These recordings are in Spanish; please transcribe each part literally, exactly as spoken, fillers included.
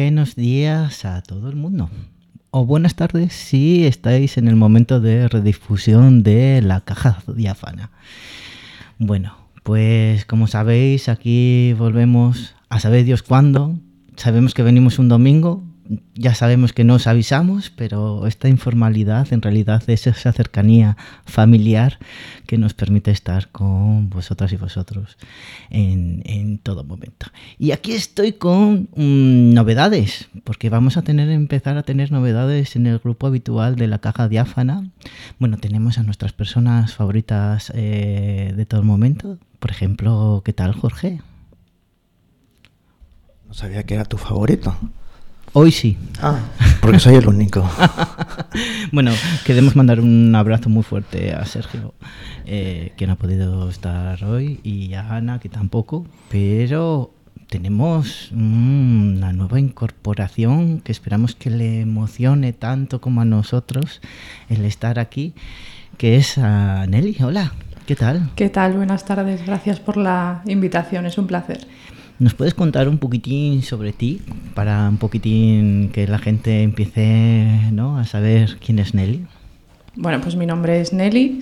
buenos días a todo el mundo. O buenas tardes si estáis en el momento de redifusión de La Caja Diáfana. Bueno, pues como sabéis, aquí volvemos a saber Dios cuándo. Sabemos que venimos un domingo, ya sabemos que no os avisamos, pero esta informalidad en realidad es esa cercanía familiar que nos permite estar con vosotras y vosotros en, en todo momento. Y aquí estoy con um, novedades, porque vamos a tener empezar a tener novedades en el grupo habitual de La Caja Diáfana. Bueno, tenemos a nuestras personas favoritas eh, de todo el momento. Por ejemplo, ¿qué tal, Jorge? No sabía que era tu favorito. Hoy sí. Ah, porque soy el único. Bueno, queremos mandar un abrazo muy fuerte a Sergio, eh, que no ha podido estar hoy, y a Ana, que tampoco, pero tenemos mm, una nueva incorporación que esperamos que le emocione tanto como a nosotros el estar aquí, que es a Nelly. Hola, ¿qué tal? ¿Qué tal? Buenas tardes, gracias por la invitación, es un placer. ¿Nos puedes contar un poquitín sobre ti, para un poquitín que la gente empiece, ¿no?, a saber quién es Nelly? Bueno, pues mi nombre es Nelly,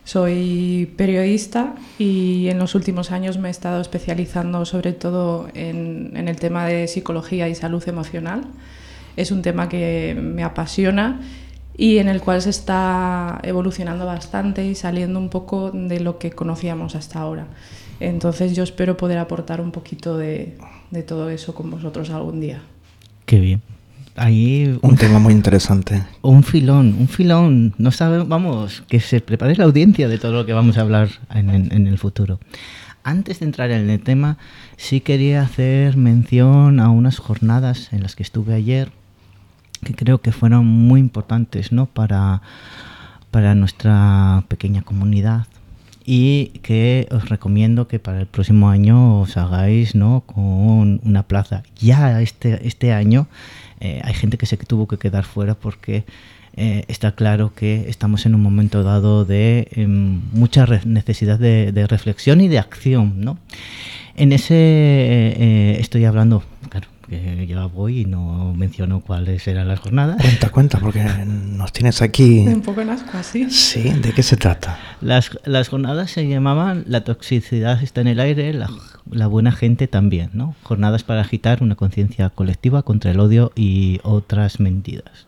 soy periodista y en los últimos años me he estado especializando sobre todo en, en el tema de psicología y salud emocional. Es un tema que me apasiona y en el cual se está evolucionando bastante y saliendo un poco de lo que conocíamos hasta ahora. Entonces yo espero poder aportar un poquito de, de todo eso con vosotros algún día. Qué bien. Ahí un, un tema muy interesante. Un filón, un filón. No sabemos, vamos, que se prepare la audiencia de todo lo que vamos a hablar en, en, en el futuro. Antes de entrar en el tema, sí quería hacer mención a unas jornadas en las que estuve ayer, que creo que fueron muy importantes, ¿no?, para, para nuestra pequeña comunidad. Y que os recomiendo que para el próximo año os hagáis, ¿no?, con una plaza. Ya este, este año eh, hay gente que se tuvo que quedar fuera porque eh, está claro que estamos en un momento dado de eh, mucha re- necesidad de, de reflexión y de acción, ¿no? En ese eh, estoy hablando, claro, que yo voy y no menciono cuáles eran las jornadas. Cuenta, cuenta, porque nos tienes aquí... Un poco en asco, ¿sí? Sí, ¿de qué se trata? Las, las jornadas se llamaban La toxicidad está en el aire, la, la buena gente también, ¿no? Jornadas para agitar una conciencia colectiva contra el odio y otras mentiras.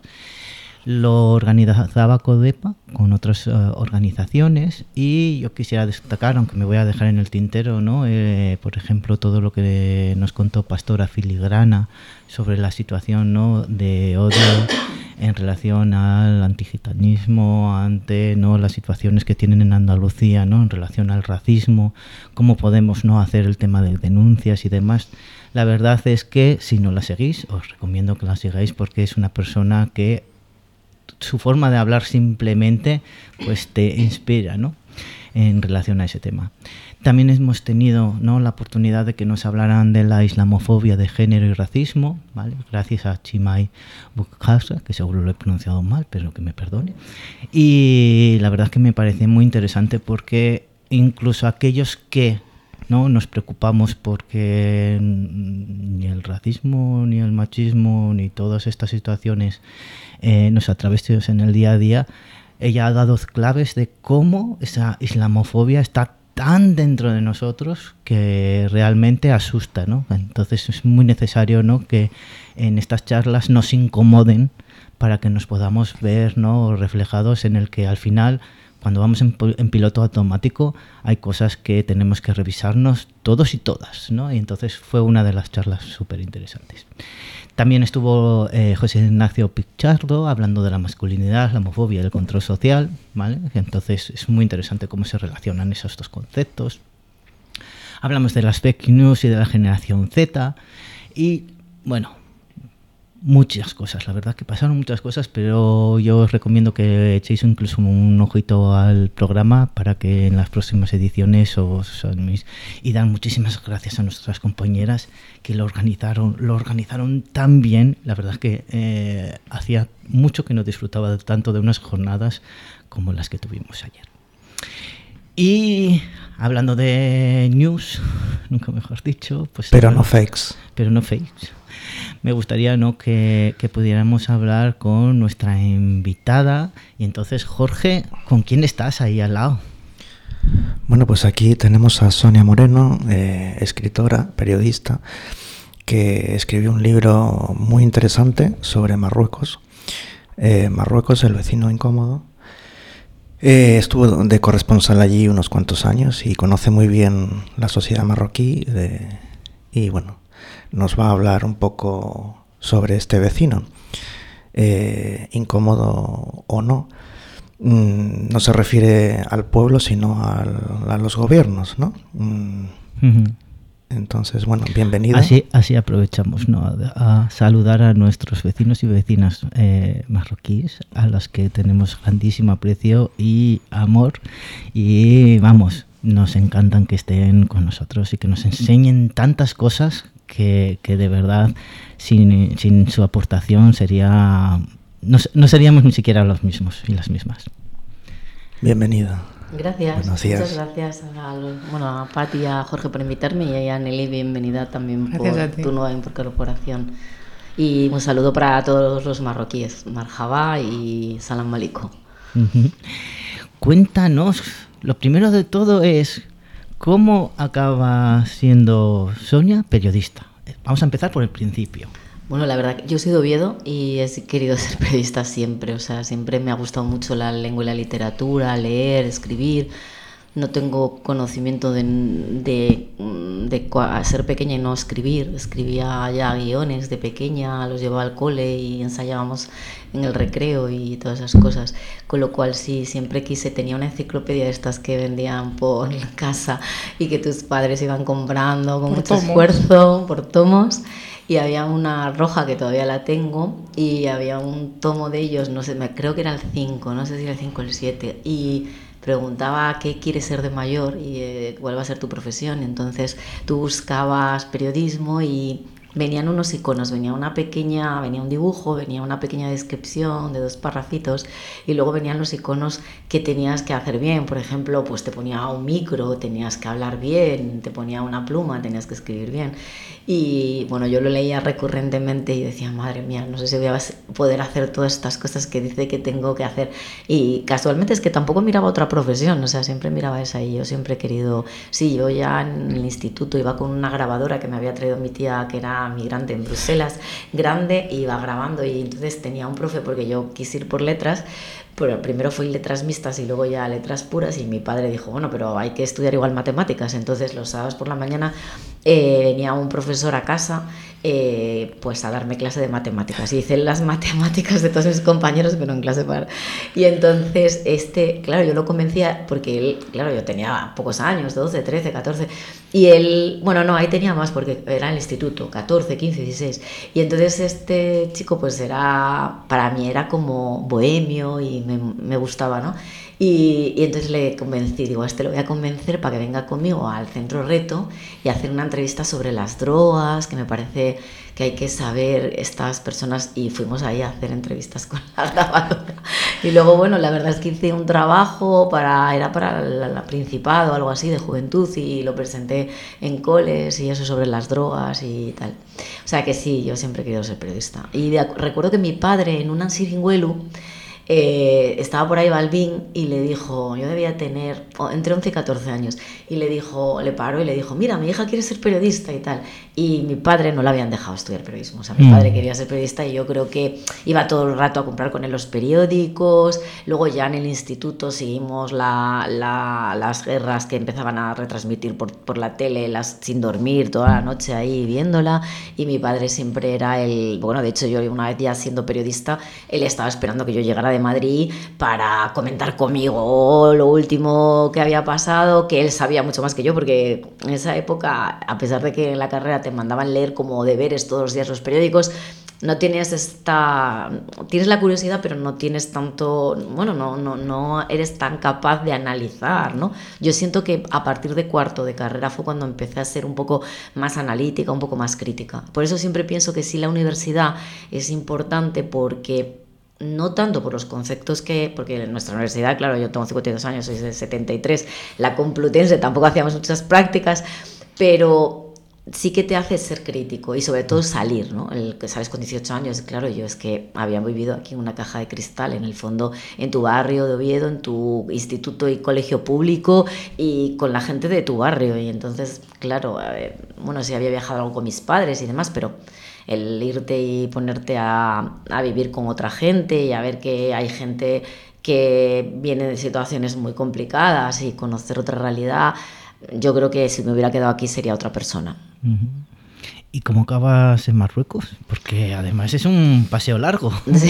Lo organizaba CODEPA con otras uh, organizaciones y yo quisiera destacar, aunque me voy a dejar en el tintero, ¿no?, eh, por ejemplo, todo lo que nos contó Pastora Filigrana sobre la situación, ¿no?, de odio en relación al antigitanismo, ante, ¿no?, las situaciones que tienen en Andalucía, ¿no?, en relación al racismo, cómo podemos, ¿no?, hacer el tema de denuncias y demás. La verdad es que si no la seguís, os recomiendo que la sigáis porque es una persona que su forma de hablar simplemente pues te inspira, ¿no?, en relación a ese tema. También hemos tenido, ¿no?, la oportunidad de que nos hablaran de la islamofobia de género y racismo, ¿vale?, gracias a Chimay Bukhasa, que seguro lo he pronunciado mal, pero que me perdone. Y la verdad es que me parece muy interesante porque incluso aquellos que no nos preocupamos porque ni el racismo, ni el machismo, ni todas estas situaciones eh, nos atraviesan en el día a día, ella ha dado claves de cómo esa islamofobia está tan dentro de nosotros que realmente asusta, ¿no? Entonces es muy necesario, ¿no?, que en estas charlas nos incomoden para que nos podamos ver, ¿no?, reflejados en el que al final, cuando vamos en, en piloto automático, hay cosas que tenemos que revisarnos todos y todas, ¿no? Y entonces fue una de las charlas súper interesantes. También estuvo eh, José Ignacio Pichardo hablando de la masculinidad, la homofobia y el control social, ¿vale? Entonces es muy interesante cómo se relacionan esos dos conceptos. Hablamos de las fake news y de la generación Z y, bueno, muchas cosas, la verdad que pasaron muchas cosas, pero yo os recomiendo que echéis incluso un ojito al programa para que en las próximas ediciones os animéis. Y dar muchísimas gracias a nuestras compañeras que lo organizaron, lo organizaron tan bien. La verdad es que eh, hacía mucho que no disfrutaba tanto de unas jornadas como las que tuvimos ayer. Y hablando de news, nunca mejor dicho, pues pero no fakes. Pero no fakes. me gustaría, ¿no?, que, que pudiéramos hablar con nuestra invitada. Y entonces, Jorge, ¿con quién estás ahí al lado? Bueno, pues aquí tenemos a Sonia Moreno, eh, escritora, periodista, que escribió un libro muy interesante sobre Marruecos. Eh, Marruecos, el vecino incómodo. Eh, estuvo de corresponsal allí unos cuantos años y conoce muy bien la sociedad marroquí de, y bueno, nos va a hablar un poco sobre este vecino, eh, incómodo o no. Mm, no se refiere al pueblo, sino al, a los gobiernos, ¿no? Mm, uh-huh. Entonces, bueno, bienvenida. Así, así aprovechamos, ¿no?, a, a saludar a nuestros vecinos y vecinas eh, marroquíes, a los que tenemos grandísimo aprecio y amor. Y vamos, nos encantan que estén con nosotros y que nos enseñen tantas cosas que, que de verdad sin, sin su aportación sería no, no seríamos ni siquiera los mismos y las mismas. Bienvenida. Gracias, muchas gracias a, los, bueno, a Pati y a Jorge por invitarme, y a Nelly, bienvenida también por tu nueva incorporación. Y un saludo para todos los marroquíes, Marhaba y Salam Aleikum. Uh-huh. Cuéntanos, lo primero de todo es, ¿cómo acaba siendo Sonia periodista? Vamos a empezar por el principio. Bueno, la verdad, yo soy de Oviedo y he querido ser periodista siempre, o sea, siempre me ha gustado mucho la lengua y la literatura, leer, escribir. No tengo conocimiento de, de, de, de ser pequeña y no escribir. Escribía ya guiones de pequeña, los llevaba al cole y ensayábamos en el recreo y todas esas cosas. Con lo cual sí, siempre quise, tenía una enciclopedia de estas que vendían por casa y que tus padres iban comprando con por mucho tomos. esfuerzo, por tomos. Y había una roja que todavía la tengo y había un tomo de ellos, no sé, me, creo que era el cinco, no sé si era el cinco o el siete, y preguntaba qué quieres ser de mayor y eh, cuál va a ser tu profesión. Entonces tú buscabas periodismo y venían unos iconos, venía una pequeña, venía un dibujo, venía una pequeña descripción de dos parrafitos y luego venían los iconos que tenías que hacer bien. Por ejemplo, pues te ponía un micro, tenías que hablar bien, te ponía una pluma, tenías que escribir bien. Y bueno, yo lo leía recurrentemente y decía, madre mía, no sé si voy a poder hacer todas estas cosas que dice que tengo que hacer. Y casualmente es que tampoco miraba otra profesión, o sea, siempre miraba esa y yo siempre he querido... Sí, yo ya en el instituto iba con una grabadora que me había traído mi tía, que era migrante en Bruselas, grande, y iba grabando, y entonces tenía un profe, porque yo quise ir por letras, pero primero fui letras mixtas y luego ya letras puras, y mi padre dijo, bueno, pero hay que estudiar igual matemáticas. Entonces los sábados por la mañana eh, venía un profesor a casa eh, pues a darme clase de matemáticas, y hice las matemáticas de todos mis compañeros, pero en clase par. Y entonces este, claro, yo lo convencía porque él, claro, yo tenía pocos años, doce, trece, catorce, y él, bueno, no, ahí tenía más porque era el instituto, catorce, quince, dieciséis, y entonces este chico pues era, para mí era como bohemio y me, me gustaba, ¿no? Y, y entonces le convencí, digo, a este lo voy a convencer para que venga conmigo al Centro Reto y hacer una entrevista sobre las drogas, que me parece que hay que saber estas personas, y fuimos ahí a hacer entrevistas con la grabadora. Y luego, bueno, la verdad es que hice un trabajo, para era para la, la Principado o algo así, de juventud, y lo presenté en coles y eso sobre las drogas y tal. O sea que sí, yo siempre he querido ser periodista. Y de, recuerdo que mi padre en un Ansiringuelu, Eh, estaba por ahí Balbín y le dijo, yo debía tener entre once y catorce años, y le dijo, le paró y le dijo, mira, mi hija quiere ser periodista y tal, y mi padre no le habían dejado estudiar periodismo, o sea, mi mm. padre quería ser periodista, y yo creo que iba todo el rato a comprar con él los periódicos. Luego ya en el instituto seguimos la, la, las guerras que empezaban a retransmitir por, por la tele, las sin dormir toda la noche ahí viéndola, y mi padre siempre era el, bueno, de hecho yo una vez ya siendo periodista, él estaba esperando que yo llegara de Madrid para comentar conmigo lo último que había pasado, que él sabía mucho más que yo, porque en esa época, a pesar de que en la carrera te mandaban leer como deberes todos los días los periódicos, no tienes esta, tienes la curiosidad, pero no tienes tanto, bueno, no, no, no eres tan capaz de analizar, ¿no? Yo siento que a partir de cuarto de carrera fue cuando empecé a ser un poco más analítica, un poco más crítica. Por eso siempre pienso que sí, la universidad es importante, porque no tanto por los conceptos que, porque en nuestra universidad, claro, yo tengo cincuenta y dos años, soy de setenta y tres, la Complutense, tampoco hacíamos muchas prácticas, pero sí que te hace ser crítico y sobre todo salir, ¿no? El que sales con dieciocho años, claro, yo es que había vivido aquí en una caja de cristal, en el fondo, en tu barrio de Oviedo, en tu instituto y colegio público y con la gente de tu barrio. Y entonces, claro, eh, bueno, sí había viajado algo con mis padres y demás, pero el irte y ponerte a, a vivir con otra gente y a ver que hay gente que viene de situaciones muy complicadas y conocer otra realidad, yo creo que si me hubiera quedado aquí sería otra persona. Uh-huh. ¿Y cómo acabas en Marruecos? Porque además es un paseo largo. Sí.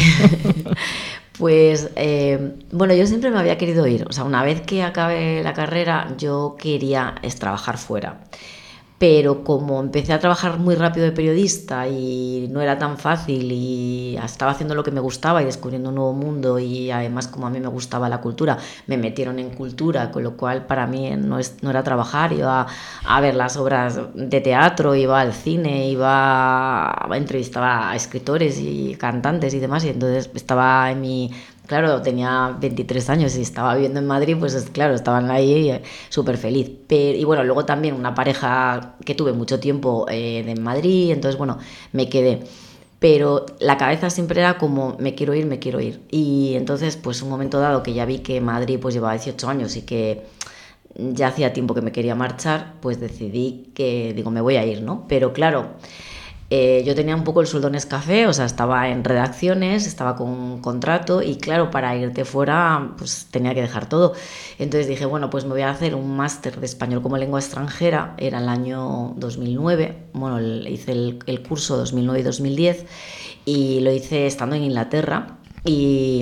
Pues, eh, bueno, yo siempre me había querido ir. O sea, una vez que acabé la carrera, yo quería es trabajar fuera. Pero como empecé a trabajar muy rápido de periodista y no era tan fácil y estaba haciendo lo que me gustaba y descubriendo un nuevo mundo, y además como a mí me gustaba la cultura, me metieron en cultura, con lo cual para mí no, es, no era trabajar, iba a ver las obras de teatro, iba al cine, iba a entrevistar a escritores y cantantes y demás, y entonces estaba en mi... Claro, tenía veintitrés años y estaba viviendo en Madrid, pues claro, estaban ahí súper feliz. Pero, y bueno, luego también una pareja que tuve mucho tiempo eh, en Madrid, entonces bueno, me quedé. Pero la cabeza siempre era como, me quiero ir, me quiero ir. Y entonces, pues un momento dado que ya vi que Madrid pues llevaba dieciocho años y que ya hacía tiempo que me quería marchar, pues decidí que, digo, me voy a ir, ¿no? Pero claro... Eh, yo tenía un poco el sueldo en Nescafé, o sea, estaba en redacciones, estaba con un contrato y claro, para irte fuera pues tenía que dejar todo. Entonces dije, bueno, pues me voy a hacer un máster de español como lengua extranjera, era el año dos mil nueve, bueno, el, hice el, el curso dos mil nueve y dos mil diez y lo hice estando en Inglaterra. Y,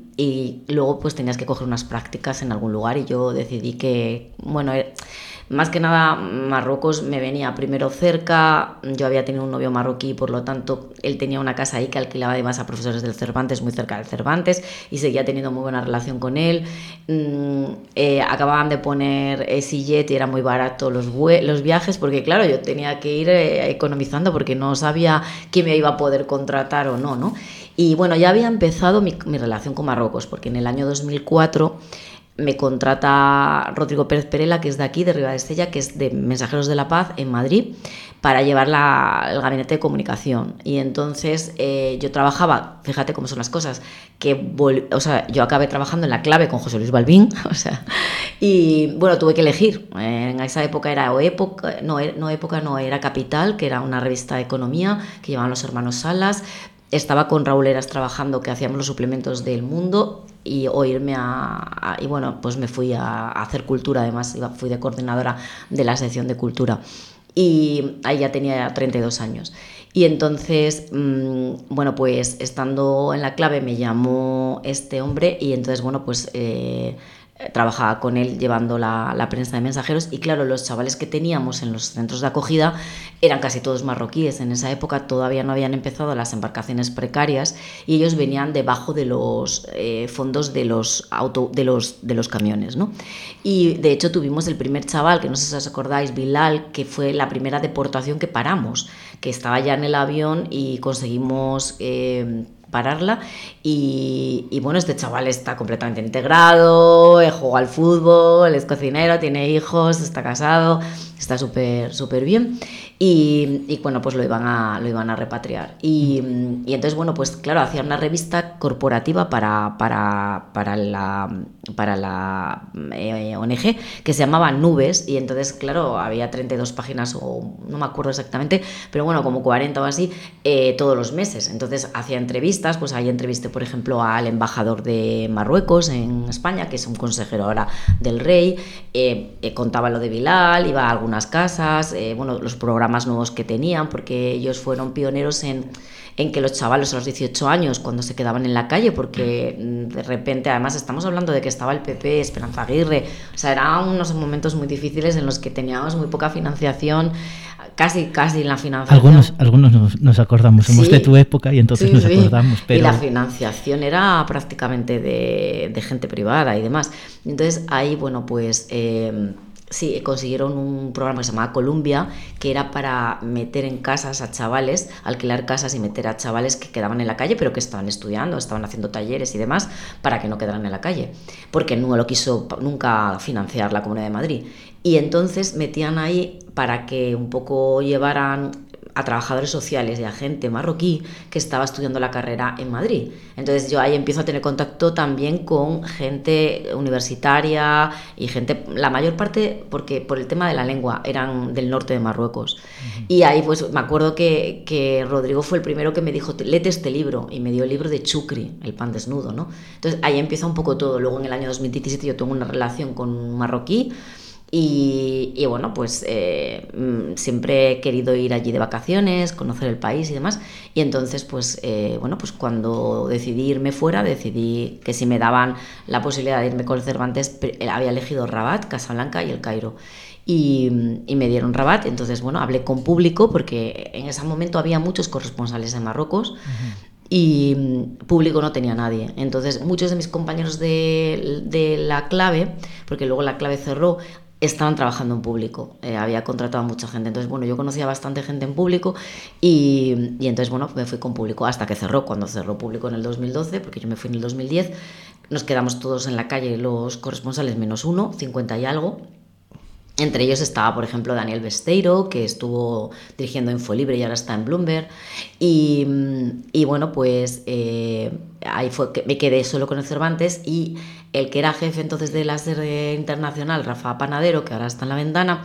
y luego pues tenías que coger unas prácticas en algún lugar y yo decidí que, bueno, más que nada Marruecos me venía primero cerca, yo había tenido un novio marroquí, por lo tanto él tenía una casa ahí que alquilaba además a profesores del Cervantes, muy cerca del Cervantes, y seguía teniendo muy buena relación con él. Mm, eh, acababan de poner EasyJet y era muy barato los, los viajes, porque claro, yo tenía que ir eh, economizando porque no sabía quién me iba a poder contratar o no, ¿no? Y bueno, ya había empezado mi, mi relación con Marruecos, porque en el año dos mil cuatro me contrata Rodrigo Pérez Perela, que es de aquí, de Ribadesella, que es de Mensajeros de la Paz en Madrid, para llevar la, el gabinete de comunicación. Y entonces eh, yo trabajaba, fíjate cómo son las cosas, que vol- o sea, yo acabé trabajando en La Clave con José Luis Balbín, o sea, y bueno, tuve que elegir. En esa época era o época, no, no época, no, era Capital, que era una revista de economía que llevaban los hermanos Salas. Estaba con Raúl Heras trabajando, que hacíamos los suplementos del Mundo, y o irme a, a y bueno, pues me fui a, a hacer cultura, además iba, fui de coordinadora de la sección de cultura y ahí ya tenía treinta y dos años. Y entonces, mmm, bueno, pues estando en La Clave me llamó este hombre y entonces, bueno, pues eh, trabajaba con él llevando la, la prensa de Mensajeros y claro, los chavales que teníamos en los centros de acogida eran casi todos marroquíes. En esa época todavía no habían empezado las embarcaciones precarias y ellos venían debajo de los eh, fondos de los, auto, de, los, de los camiones, ¿no? Y de hecho tuvimos el primer chaval, que no sé si os acordáis, Bilal, que fue la primera deportación que paramos, que estaba ya en el avión y conseguimos... Eh, pararla y, y bueno, este chaval está completamente integrado, juega al fútbol, es cocinero, tiene hijos, está casado, está súper súper bien y, y bueno, pues lo iban a, lo iban a repatriar y, y entonces bueno, pues claro, hacían una revista corporativa para, para, para la, para la eh, O N G que se llamaba Nubes y entonces claro, había treinta y dos páginas o no me acuerdo exactamente, pero bueno, como cuarenta o así eh, todos los meses, entonces hacía entrevistas. Pues ahí entrevisté, por ejemplo, al embajador de Marruecos en España, que es un consejero ahora del rey, eh, eh, contaba lo de Bilal, iba a algunas casas, eh, bueno, los programas nuevos que tenían, porque ellos fueron pioneros en, en que los chavales a los dieciocho años, cuando se quedaban en la calle, porque de repente, además estamos hablando de que estaba el P P, Esperanza Aguirre, o sea, eran unos momentos muy difíciles en los que teníamos muy poca financiación, casi casi la financiación. Algunos, algunos nos, nos acordamos, somos sí, de tu época y entonces sí, nos sí. acordamos. Pero... Y la financiación era prácticamente de, de gente privada y demás. Entonces ahí, bueno, pues... Eh, sí, consiguieron un programa que se llamaba Columbia, que era para meter en casas a chavales, alquilar casas y meter a chavales que quedaban en la calle, pero que estaban estudiando, estaban haciendo talleres y demás, para que no quedaran en la calle, porque no lo quiso nunca financiar la Comunidad de Madrid. Y entonces metían ahí para que un poco llevaran a trabajadores sociales y a gente marroquí que estaba estudiando la carrera en Madrid. Entonces yo ahí empiezo a tener contacto también con gente universitaria y gente, la mayor parte, porque por el tema de la lengua, eran del norte de Marruecos. Uh-huh. Y ahí pues me acuerdo que, que Rodrigo fue el primero que me dijo, léete este libro, y me dio el libro de Chukri, El pan desnudo, ¿no? Entonces ahí empieza un poco todo. Luego en el año dos mil diecisiete yo tengo una relación con un marroquí. Y, y bueno, pues eh, siempre he querido ir allí de vacaciones, conocer el país y demás. Y entonces, pues eh, bueno, pues cuando decidí irme fuera, decidí que si me daban la posibilidad de irme con el Cervantes, había elegido Rabat, Casablanca y El Cairo. Y, y me dieron Rabat. Entonces, bueno, hablé con público porque en ese momento había muchos corresponsales en Marruecos. Uh-huh. Y público no tenía nadie. Entonces muchos de mis compañeros de, de La Clave, porque luego La Clave cerró, estaban trabajando en público, eh, había contratado a mucha gente. Entonces, bueno, yo conocía bastante gente en público y, y entonces, bueno, me fui con público hasta que cerró. Cuando cerró público en el dos mil doce, porque yo me fui en el dos mil diez, nos quedamos todos en la calle, los corresponsales menos uno, cincuenta y algo. Entre ellos estaba, por ejemplo, Daniel Besteiro, que estuvo dirigiendo Infolibre y ahora está en Bloomberg. Y, y bueno, pues eh, ahí fue que me quedé solo con el Cervantes, y el que era jefe entonces de la sede internacional, Rafa Panadero, que ahora está en La Ventana,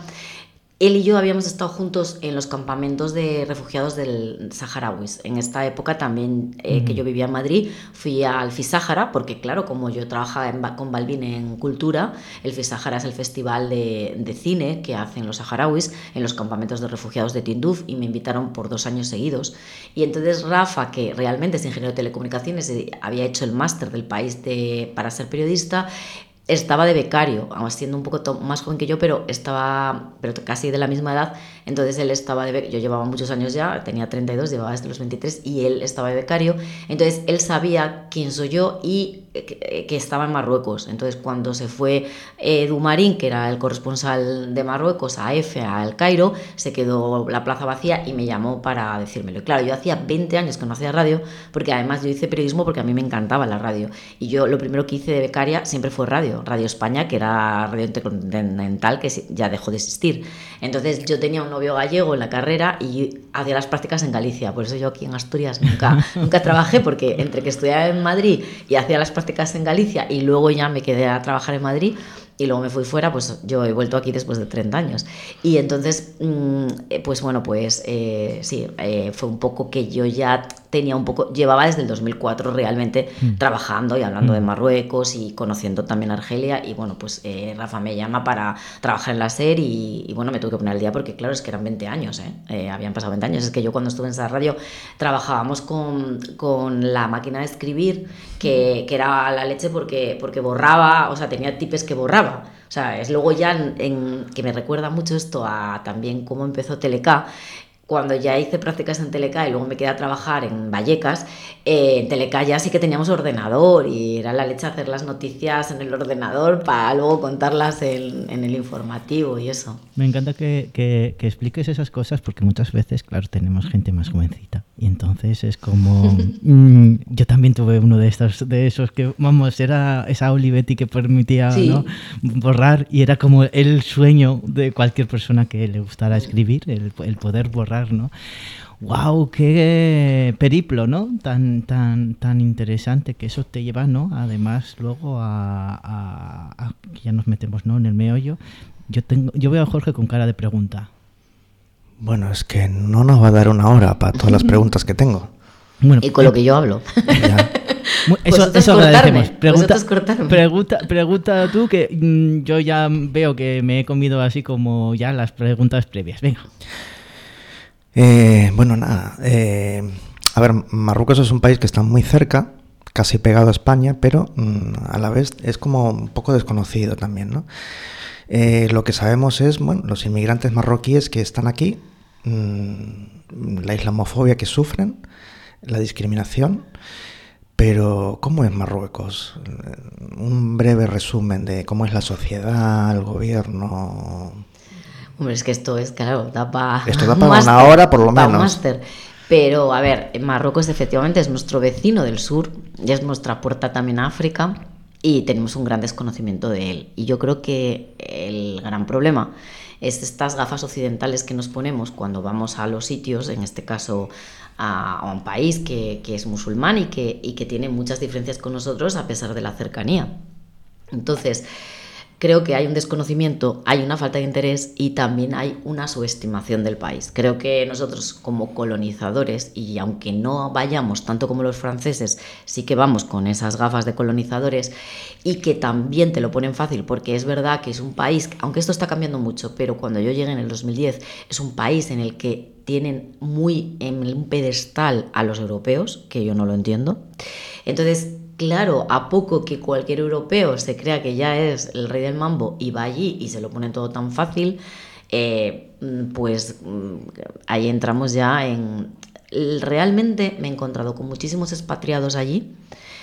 él y yo habíamos estado juntos en los campamentos de refugiados del saharauis. En esta época también eh, uh-huh. que yo vivía en Madrid, fui al FISAHARA, porque claro, como yo trabajaba en, con Balbín en cultura, el FISAHARA es el festival de, de cine que hacen los saharauis en los campamentos de refugiados de Tinduf, y me invitaron por dos años seguidos. Y entonces Rafa, que realmente es ingeniero de telecomunicaciones, había hecho el máster del país de, para ser periodista, estaba de becario, siendo un poco más joven que yo, pero estaba pero casi de la misma edad. Entonces él estaba de becario, yo llevaba muchos años ya, tenía treinta y dos, llevaba desde los veintitrés, y él estaba de becario. Entonces él sabía quién soy yo y que, que estaba en Marruecos. Entonces cuando se fue eh, Dumarín, que era el corresponsal de Marruecos, a F, a El Cairo, se quedó la plaza vacía y me llamó para decírmelo. Y claro, yo hacía veinte años que no hacía radio, porque además yo hice periodismo porque a mí me encantaba la radio, y yo lo primero que hice de becaria siempre fue radio, Radio España, que era radio intercontinental, que ya dejó de existir. Entonces yo tenía un novio gallego en la carrera y hacía las prácticas en Galicia. Por eso yo aquí en Asturias nunca, nunca trabajé, porque entre que estudiaba en Madrid y hacía las prácticas en Galicia y luego ya me quedé a trabajar en Madrid y luego me fui fuera, pues yo he vuelto aquí después de treinta años. Y entonces, pues bueno, pues eh, sí, eh, fue un poco que yo ya tenía un poco, llevaba desde el dos mil cuatro realmente mm. trabajando y hablando mm. de Marruecos y conociendo también Argelia. Y bueno, pues eh, Rafa me llama para trabajar en la SER y, y bueno, me tuve que poner al día porque claro, es que eran veinte años, ¿eh? Eh, habían pasado veinte años. Es que yo cuando estuve en esa radio trabajábamos con, con la máquina de escribir, que, que era la leche porque, porque borraba, o sea, tenía tipes que borraba. O sea, es luego ya en, en, que me recuerda mucho esto a también cómo empezó Teleca. Cuando ya hice prácticas en Teleca y luego me quedé a trabajar en Vallecas, eh, en Teleca ya sí que teníamos ordenador y era la leche hacer las noticias en el ordenador para luego contarlas en, en el informativo y eso. Me encanta que, que, que expliques esas cosas porque muchas veces, claro, tenemos gente más jovencita y entonces es como... mmm, yo también tuve uno de estos, de esos que, vamos, era esa Olivetti que permitía sí. ¿no? borrar y era como el sueño de cualquier persona que le gustara escribir, el, el poder borrar, ¿no? ¡Wow! ¡Qué periplo!, ¿no? Tan, tan, tan interesante que eso te lleva, ¿no? Además, luego a, a, a ya nos metemos, ¿no? En el meollo. Yo tengo, yo veo a Jorge con cara de pregunta. Bueno, es que no nos va a dar una hora para todas las preguntas que tengo. Bueno, y con lo que yo hablo. Ya. Eso, eso agradecemos. Pregunta, pregunta, pregunta tú, que mmm, yo ya veo que me he comido así como ya las preguntas previas. Venga. Eh, bueno, nada. Eh, a ver, Marruecos es un país que está muy cerca, casi pegado a España, pero mmm, a la vez es como un poco desconocido también, ¿no? Eh, lo que sabemos es, bueno, los inmigrantes marroquíes que están aquí, mmm, la islamofobia que sufren, la discriminación, Pero, ¿cómo es Marruecos? Un breve resumen de cómo es la sociedad, el gobierno. Hombre, es que esto es, claro, da para Esto da para una hora por lo menos. Un máster. Pero, a ver, Marruecos efectivamente es nuestro vecino del sur y es nuestra puerta también a África y tenemos un gran desconocimiento de él. Y yo creo que el gran problema es estas gafas occidentales que nos ponemos cuando vamos a los sitios, en este caso a, a un país que, que es musulmán y que, y que tiene muchas diferencias con nosotros a pesar de la cercanía. Entonces, creo que hay un desconocimiento, hay una falta de interés y también hay una subestimación del país. Creo que nosotros como colonizadores, y aunque no vayamos tanto como los franceses, sí que vamos con esas gafas de colonizadores y que también te lo ponen fácil, porque es verdad que es un país, aunque esto está cambiando mucho, pero cuando yo llegué en el dos mil diez, es un país en el que tienen muy en un pedestal a los europeos, que yo no lo entiendo. Entonces, claro, a poco que cualquier europeo se crea que ya es el rey del mambo y va allí y se lo pone todo tan fácil, eh, pues ahí entramos ya en... Realmente me he encontrado con muchísimos expatriados allí.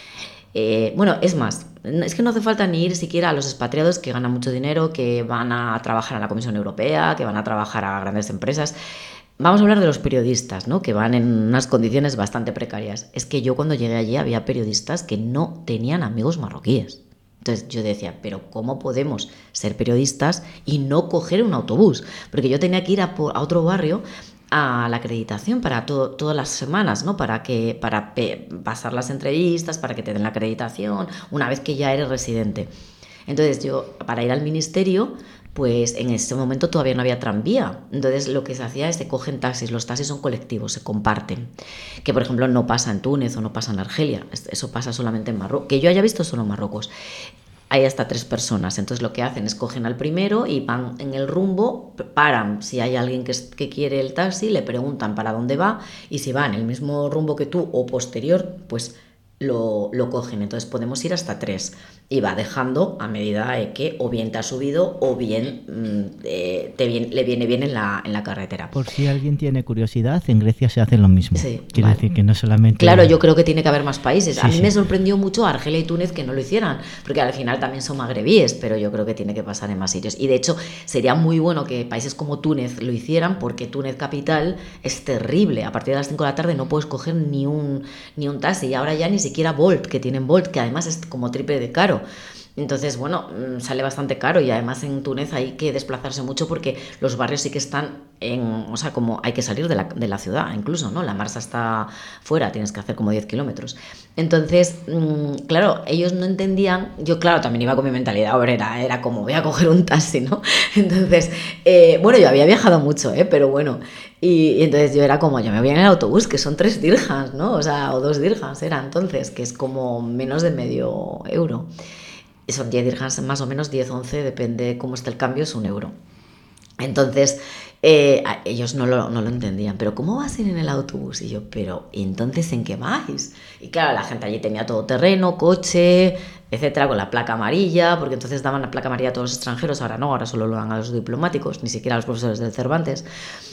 Eh, bueno, es más, es que no hace falta ni ir siquiera a los expatriados que ganan mucho dinero, que van a trabajar en la Comisión Europea, que van a trabajar a grandes empresas. Vamos a hablar de los periodistas, ¿no? Que van en unas condiciones bastante precarias. Es que yo cuando llegué allí había periodistas que no tenían amigos marroquíes. Entonces yo decía, pero ¿cómo podemos ser periodistas y no coger un autobús? Porque yo tenía que ir a, por, a otro barrio a la acreditación para todo, todas las semanas, ¿no? Para, que, para pe- pasar las entrevistas, para que te den la acreditación, una vez que ya eres residente. Entonces yo, para ir al ministerio, pues en ese momento todavía no había tranvía. Entonces lo que se hacía es que se cogen taxis, los taxis son colectivos, se comparten. Que por ejemplo no pasa en Túnez o no pasa en Argelia, eso pasa solamente en Marruecos, que yo haya visto solo en Marruecos. Hay hasta tres personas, entonces lo que hacen es cogen al primero y van en el rumbo, paran, si hay alguien que, que quiere el taxi, le preguntan para dónde va y si va en el mismo rumbo que tú o posterior, pues lo, lo cogen. Entonces podemos ir hasta tres y va dejando a medida de que o bien te ha subido o bien eh, te viene, le viene bien en la, en la carretera. Por si alguien tiene curiosidad, en Grecia se hace lo mismo. Sí, Quiero vale. decir que no solamente... Claro, yo creo que tiene que haber más países. Sí, a mí sí. me sorprendió mucho Argelia y Túnez que no lo hicieran, porque al final también son magrebíes, pero yo creo que tiene que pasar en más sitios. Y de hecho sería muy bueno que países como Túnez lo hicieran, porque Túnez capital es terrible. A partir de las cinco de la tarde no puedes coger ni un, ni un taxi, y ahora ya ni siquiera Bolt, que tienen Bolt, que además es como triple de caro. Entonces, bueno, sale bastante caro y además en Túnez hay que desplazarse mucho porque los barrios sí que están en, o sea, como hay que salir de la, de la ciudad incluso, ¿no? La Marsa está fuera, tienes que hacer como diez kilómetros. Entonces, claro, ellos no entendían, yo claro, también iba con mi mentalidad obrera, era como voy a coger un taxi, ¿no? Entonces, eh, bueno, yo había viajado mucho, ¿eh? Pero bueno, y, y entonces yo era como, yo me voy en el autobús, que son tres dirhams, ¿no? O sea, o dos dirhams era entonces, que es como menos de medio euro. Son diez dirhams, más o menos diez, once, depende cómo esté el cambio, es un euro. Entonces, eh, ellos no lo, no lo entendían. ¿Pero cómo vas a ir en el autobús? Y yo, ¿pero entonces en qué vais? Y claro, la gente allí tenía todo terreno, coche, etcétera, con la placa amarilla, porque entonces daban la placa amarilla a todos los extranjeros, ahora no, ahora solo lo dan a los diplomáticos, ni siquiera a los profesores del Cervantes.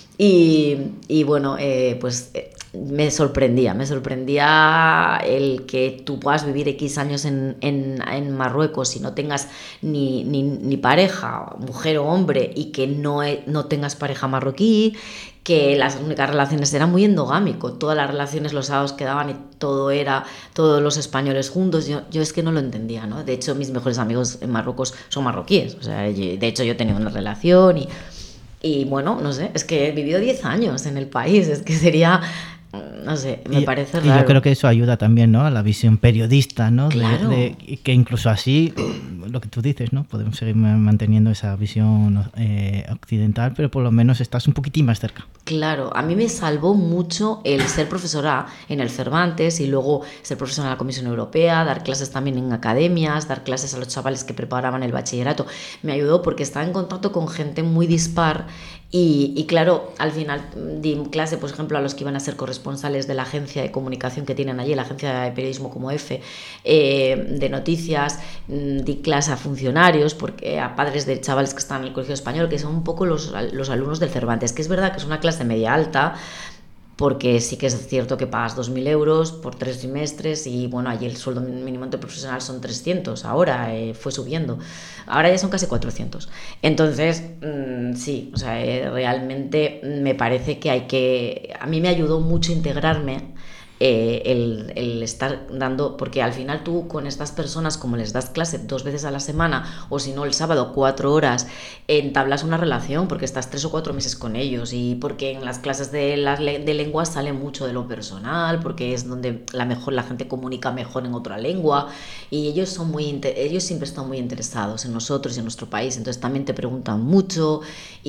Y, y bueno, eh, pues eh, me sorprendía, me sorprendía el que tú puedas vivir X años en, en, en Marruecos y no tengas ni, ni, ni pareja, mujer o hombre, y que no, no tengas pareja marroquí, que las únicas relaciones eran muy endogámico, todas las relaciones los sábados quedaban y todo era, todos los españoles juntos, yo, yo es que no lo entendía, ¿no? De hecho, mis mejores amigos en Marruecos son marroquíes, o sea, de hecho yo tenía una relación y... Y bueno, no sé, es que he vivido diez años en el país, es que sería, no sé, me y, parece y raro. yo creo que eso ayuda también, ¿no? A la visión periodista, ¿no? Claro. De, de, que incluso así, lo que tú dices, ¿no? Podemos seguir manteniendo esa visión eh, occidental, pero por lo menos estás un poquitín más cerca. Claro, a mí me salvó mucho el ser profesora en el Cervantes y luego ser profesora en la Comisión Europea, dar clases también en academias, dar clases a los chavales que preparaban el bachillerato. Me ayudó porque estaba en contacto con gente muy dispar y, y claro, al final di clase, por ejemplo, a los que iban a ser corresponsales de la agencia de comunicación que tienen allí, la agencia de periodismo como EFE, eh, de noticias, di clase a funcionarios, porque a padres de chavales que están en el colegio español, que son un poco los, los alumnos del Cervantes, que es verdad que es una clase media alta, porque sí que es cierto que pagas dos mil euros por tres trimestres y bueno, allí el sueldo mínimo interprofesional son trescientos, ahora eh, fue subiendo, ahora ya son casi cuatrocientos. Entonces, mmm, sí, o sea, eh, realmente me parece que hay que... A mí me ayudó mucho integrarme Eh, el, el estar dando, porque al final tú con estas personas, como les das clase dos veces a la semana o si no el sábado cuatro horas, entablas una relación porque estás tres o cuatro meses con ellos, y porque en las clases de, las, de lengua sale mucho de lo personal, porque es donde la, mejor, la gente comunica mejor en otra lengua, y ellos, son muy, ellos siempre están muy interesados en nosotros y en nuestro país, entonces también te preguntan mucho,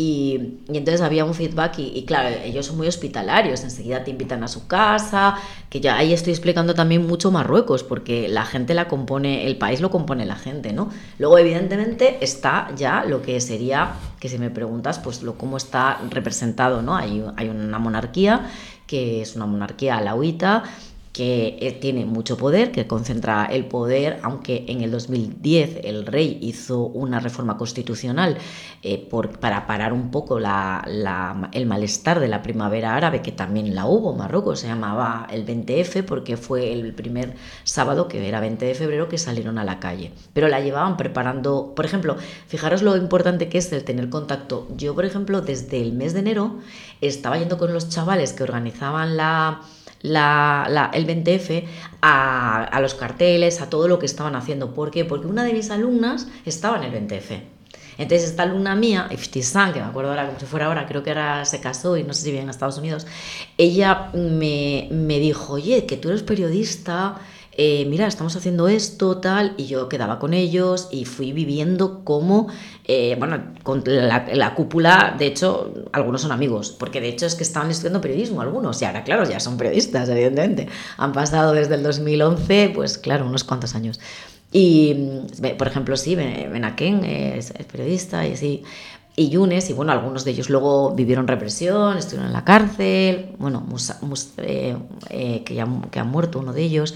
y, y entonces había un feedback y, y claro, ellos son muy hospitalarios, enseguida te invitan a su casa, que ya ahí estoy explicando también mucho Marruecos, porque la gente la compone, el país lo compone la gente, ¿no? Luego, evidentemente, está ya lo que sería, que si me preguntas, pues lo cómo está representado, ¿no? Hay, hay una monarquía, que es una monarquía alauita, que tiene mucho poder, que concentra el poder, aunque en el dos mil diez el rey hizo una reforma constitucional eh, por, para parar un poco la, la, el malestar de la primavera árabe, que también la hubo en Marruecos, se llamaba el veinte efe, porque fue el primer sábado, que era veinte de febrero, que salieron a la calle, pero la llevaban preparando. Por ejemplo, fijaros lo importante que es el tener contacto. Yo, por ejemplo, desde el mes de enero estaba yendo con los chavales que organizaban la... La, la, el veinte efe a, a los carteles, a todo lo que estaban haciendo. ¿Por qué? Porque una de mis alumnas estaba en el veinte efe. Entonces esta alumna mía, Iftisam, que me acuerdo ahora como si fuera ahora, creo que ahora se casó y no sé si vive en Estados Unidos, ella me, me dijo, oye, que tú eres periodista, eh, mira, estamos haciendo esto, tal, y yo quedaba con ellos y fui viviendo como, eh, bueno, con la, la cúpula. De hecho, algunos son amigos, porque de hecho es que estaban estudiando periodismo algunos, y ahora, claro, ya son periodistas, evidentemente. Han pasado desde el dos mil once, pues claro, unos cuantos años. Y, por ejemplo, sí, Benaken es, es periodista y así, y Yunes, y bueno, algunos de ellos luego vivieron represión, estuvieron en la cárcel, bueno, Musa, Musa, eh, eh, que, ya, que han muerto uno de ellos.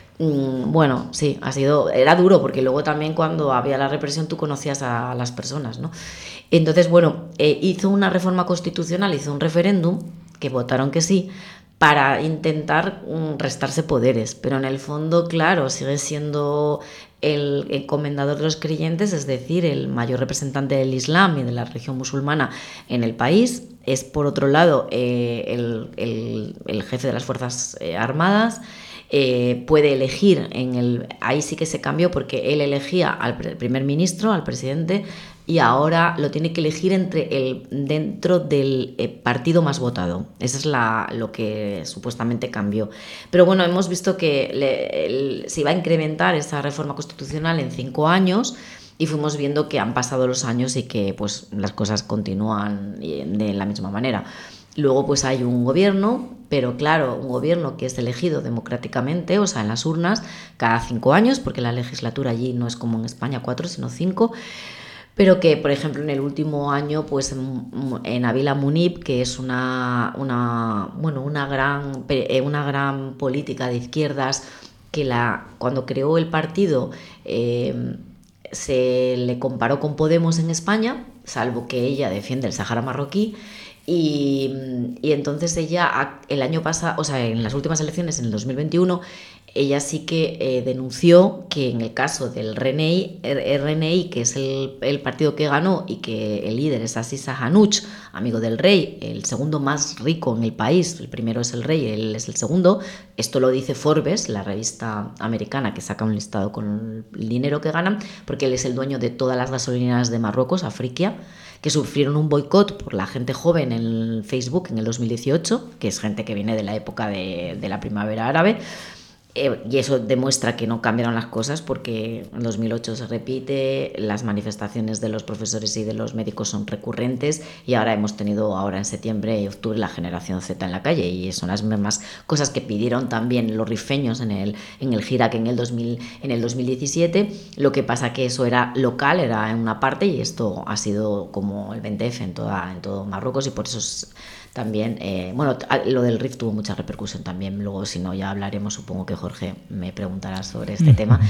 Bueno, sí, ha sido, era duro, porque luego también cuando había la represión tú conocías a las personas, ¿no? Entonces, bueno, eh, hizo una reforma constitucional, hizo un referéndum, que votaron que sí, para intentar um, restarse poderes, pero en el fondo, claro, sigue siendo el, el comendador de los creyentes, es decir, el mayor representante del Islam y de la religión musulmana en el país. Es, por otro lado, eh, el, el, el jefe de las Fuerzas eh, Armadas. Eh, puede elegir en el... Ahí sí que se cambió, porque él elegía al primer ministro, al presidente, y ahora lo tiene que elegir entre el, dentro del eh, partido más votado. Eso es la, lo que supuestamente cambió. Pero bueno, hemos visto que le, el, se iba a incrementar esa reforma constitucional en cinco años, y fuimos viendo que han pasado los años y que pues las cosas continúan de la misma manera. Luego pues hay un gobierno, pero claro, un gobierno que es elegido democráticamente, o sea, en las urnas, cada cinco años, porque la legislatura allí no es como en España, cuatro, sino cinco, pero que, por ejemplo, en el último año, pues en, en Nabila Munib, que es una, una, bueno, una, gran, una gran política de izquierdas, que la, cuando creó el partido eh, se le comparó con Podemos en España, salvo que ella defiende el Sáhara marroquí. Y, y entonces ella, el año pasado, o sea, en las últimas elecciones, en el dos mil veintiuno, ella sí que eh, denunció que en el caso del R N I, R N I, que es el, el partido que ganó y que el líder es Aziz Hanuch, amigo del rey, el segundo más rico en el país, el primero es el rey, él es el segundo. Esto lo dice Forbes, la revista americana, que saca un listado con el dinero que ganan, porque él es el dueño de todas las gasolineras de Marruecos, Afriquia, que sufrieron un boicot por la gente joven en Facebook en el dos mil dieciocho, que es gente que viene de la época de, de la primavera árabe. Eh, y eso demuestra que no cambiaron las cosas, porque en dos mil ocho se repite, las manifestaciones de los profesores y de los médicos son recurrentes, y ahora hemos tenido, ahora en septiembre y octubre, la generación Z en la calle, y son las mismas cosas que pidieron también los rifeños en el, en el Hirak en el, dos mil, en el dos mil diecisiete. Lo que pasa que eso era local, era en una parte, y esto ha sido como el veinte efe en, toda, en todo Marruecos, y por eso es, también, eh, bueno, lo del R I F tuvo mucha repercusión también. Luego, si no, ya hablaremos, supongo que Jorge me preguntará sobre este tema.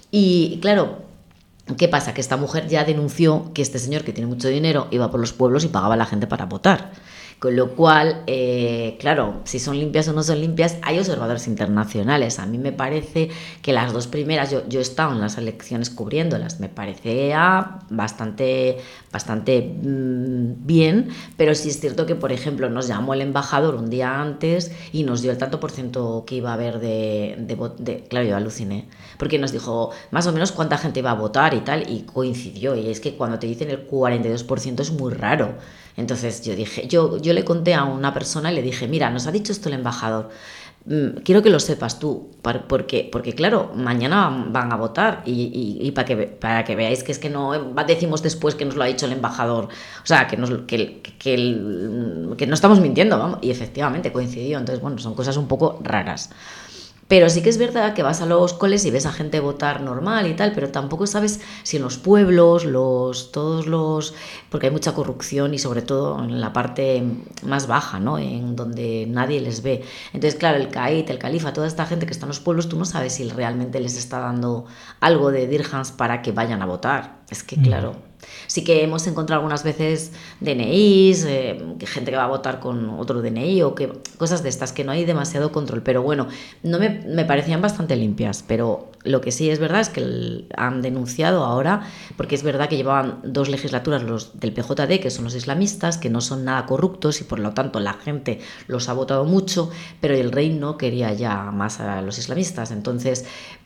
Y claro, ¿qué pasa? Que esta mujer ya denunció que este señor, que tiene mucho dinero, iba por los pueblos y pagaba a la gente para votar. Con lo cual, eh, claro, si son limpias o no son limpias, hay observadores internacionales. A mí me parece que las dos primeras, yo, yo he estado en las elecciones cubriéndolas, me parecía bastante, bastante mmm, bien, pero sí es cierto que, por ejemplo, nos llamó el embajador un día antes y nos dio el tanto por ciento que iba a haber de, de, de, de claro, yo aluciné, porque nos dijo más o menos cuánta gente iba a votar y tal, y coincidió, y es que cuando te dicen el cuarenta y dos por ciento es muy raro. Entonces yo dije, yo, yo le conté a una persona y le dije, mira, nos ha dicho esto el embajador, quiero que lo sepas tú, porque, porque claro, mañana van a votar y, y, y para, que, para que veáis que es que no decimos después que nos lo ha dicho el embajador, o sea, que, nos, que, que, el, que no estamos mintiendo, vamos, y efectivamente coincidió. Entonces, bueno, son cosas un poco raras. Pero sí que es verdad que vas a los coles y ves a gente votar normal y tal, pero tampoco sabes si en los pueblos, los todos los... porque hay mucha corrupción y sobre todo en la parte más baja, ¿no? En donde nadie les ve. Entonces, claro, el caid, el califa, toda esta gente que está en los pueblos, tú no sabes si realmente les está dando algo de dirhams para que vayan a votar. Es que, claro... Mm. Sí que hemos encontrado algunas veces D N Is, eh, gente que va a votar con otro D N I o que, cosas de estas que no hay demasiado control, pero bueno, no me, me parecían bastante limpias, pero lo que sí es verdad es que el, han denunciado ahora, porque es verdad que llevaban dos legislaturas los del P J D, que son los islamistas, que no son nada corruptos y por lo tanto la gente los ha votado mucho, pero el rey no quería ya más a los islamistas, entonces...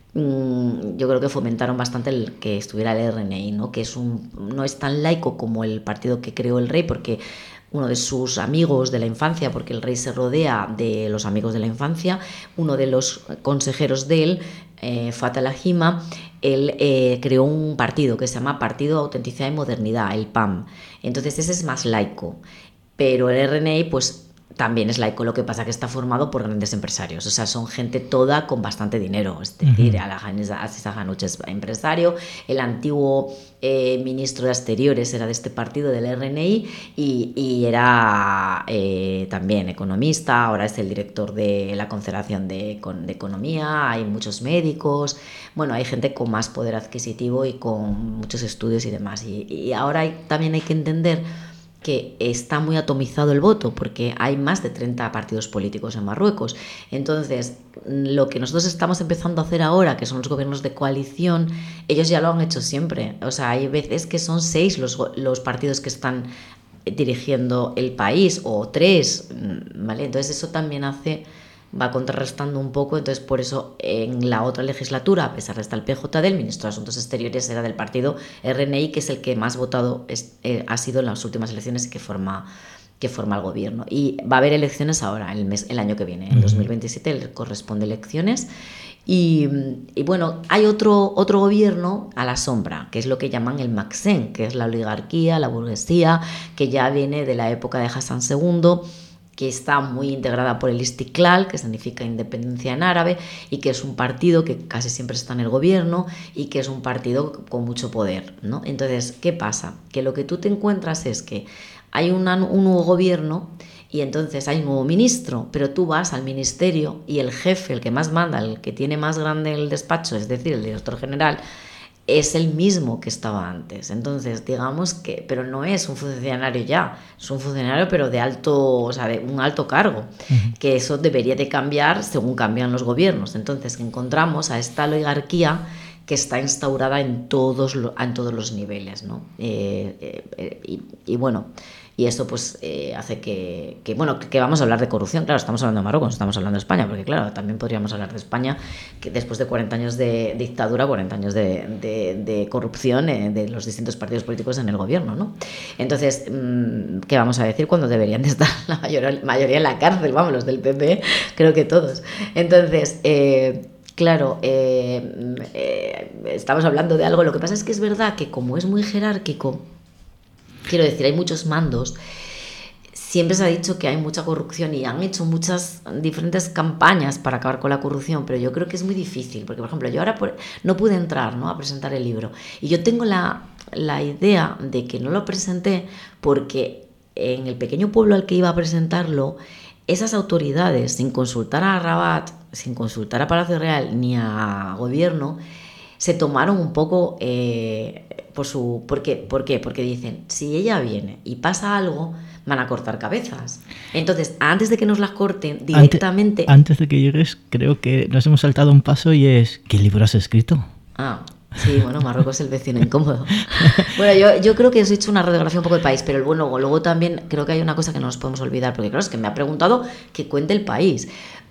yo creo que fomentaron bastante el que estuviera el R N I, ¿no? Que es un, no es tan laico como el partido que creó el rey, porque uno de sus amigos de la infancia, porque el rey se rodea de los amigos de la infancia, uno de los consejeros de él, eh, Fat al-Hima, él eh, creó un partido que se llama Partido Autenticidad y Modernidad, el P A M. Entonces ese es más laico, pero el R N I pues también es laico, lo que pasa que está formado por grandes empresarios, o sea, son gente toda con bastante dinero, es decir, uh-huh. Aziz Hanuch es empresario, el antiguo eh, ministro de Exteriores era de este partido del R N I y, y era eh, también economista, ahora es el director de la Confederación de, de Economía, hay muchos médicos, bueno, hay gente con más poder adquisitivo y con muchos estudios y demás, y, y ahora hay, también hay que entender que está muy atomizado el voto porque hay más de treinta partidos políticos en Marruecos. Entonces, lo que nosotros estamos empezando a hacer ahora, que son los gobiernos de coalición, ellos ya lo han hecho siempre. O sea, hay veces que son seis los, los partidos que están dirigiendo el país o tres, ¿vale? Entonces eso también hace... va contrarrestando un poco, entonces por eso en la otra legislatura, a pesar de estar el P J D, el ministro de Asuntos Exteriores era del partido R N I, que es el que más votado es, eh, ha sido en las últimas elecciones y que forma, que forma el gobierno. Y va a haber elecciones ahora, el, mes, el año que viene, en uh-huh. dos mil veintisiete le corresponde elecciones. Y, y bueno, hay otro, otro gobierno a la sombra, que es lo que llaman el Maxen, que es la oligarquía, la burguesía, que ya viene de la época de Hassan segundo, que está muy integrada por el Istiklal, que significa independencia en árabe, y que es un partido que casi siempre está en el gobierno y que es un partido con mucho poder, ¿no? Entonces, ¿qué pasa? Que lo que tú te encuentras es que hay una, un nuevo gobierno y entonces hay un nuevo ministro, pero tú vas al ministerio y el jefe, el que más manda, el que tiene más grande el despacho, es decir, el director general, es el mismo que estaba antes. Entonces, digamos que, pero no es un funcionario ya, es un funcionario pero de alto, o sea, de un alto cargo, uh-huh. que eso debería de cambiar según cambian los gobiernos. Entonces, encontramos a esta oligarquía que está instaurada en todos, en todos los niveles, ¿no? Eh, eh, y, y bueno, y esto pues eh, hace que, que, bueno, que vamos a hablar de corrupción, claro, estamos hablando de Marruecos, no estamos hablando de España, porque claro, también podríamos hablar de España, que después de cuarenta años de dictadura, cuarenta años de, de, de corrupción eh, de los distintos partidos políticos en el gobierno, ¿no? Entonces, ¿qué vamos a decir cuando deberían de estar la mayoría, mayoría en la cárcel? Vamos, los del P P, creo que todos. Entonces, eh, claro, eh, eh, estamos hablando de algo, lo que pasa es que es verdad que como es muy jerárquico, quiero decir, hay muchos mandos, siempre se ha dicho que hay mucha corrupción y han hecho muchas diferentes campañas para acabar con la corrupción, pero yo creo que es muy difícil, porque por ejemplo yo ahora por, no pude entrar, ¿no?, a presentar el libro y yo tengo la, la idea de que no lo presenté porque en el pequeño pueblo al que iba a presentarlo, esas autoridades, sin consultar a Rabat, sin consultar a Palacio Real ni a gobierno, se tomaron un poco eh, por su... ¿Por qué? ¿Por qué? Porque dicen, si ella viene y pasa algo, van a cortar cabezas. Entonces, antes de que nos las corten directamente... Antes, antes de que llegues, creo que nos hemos saltado un paso y es... ¿Qué libro has escrito? Ah, sí, bueno, Marruecos es el vecino incómodo. Bueno, yo, yo creo que os he hecho una radiografía un poco del país, pero bueno, luego también creo que hay una cosa que no nos podemos olvidar, porque claro, es que me ha preguntado que cuente el país.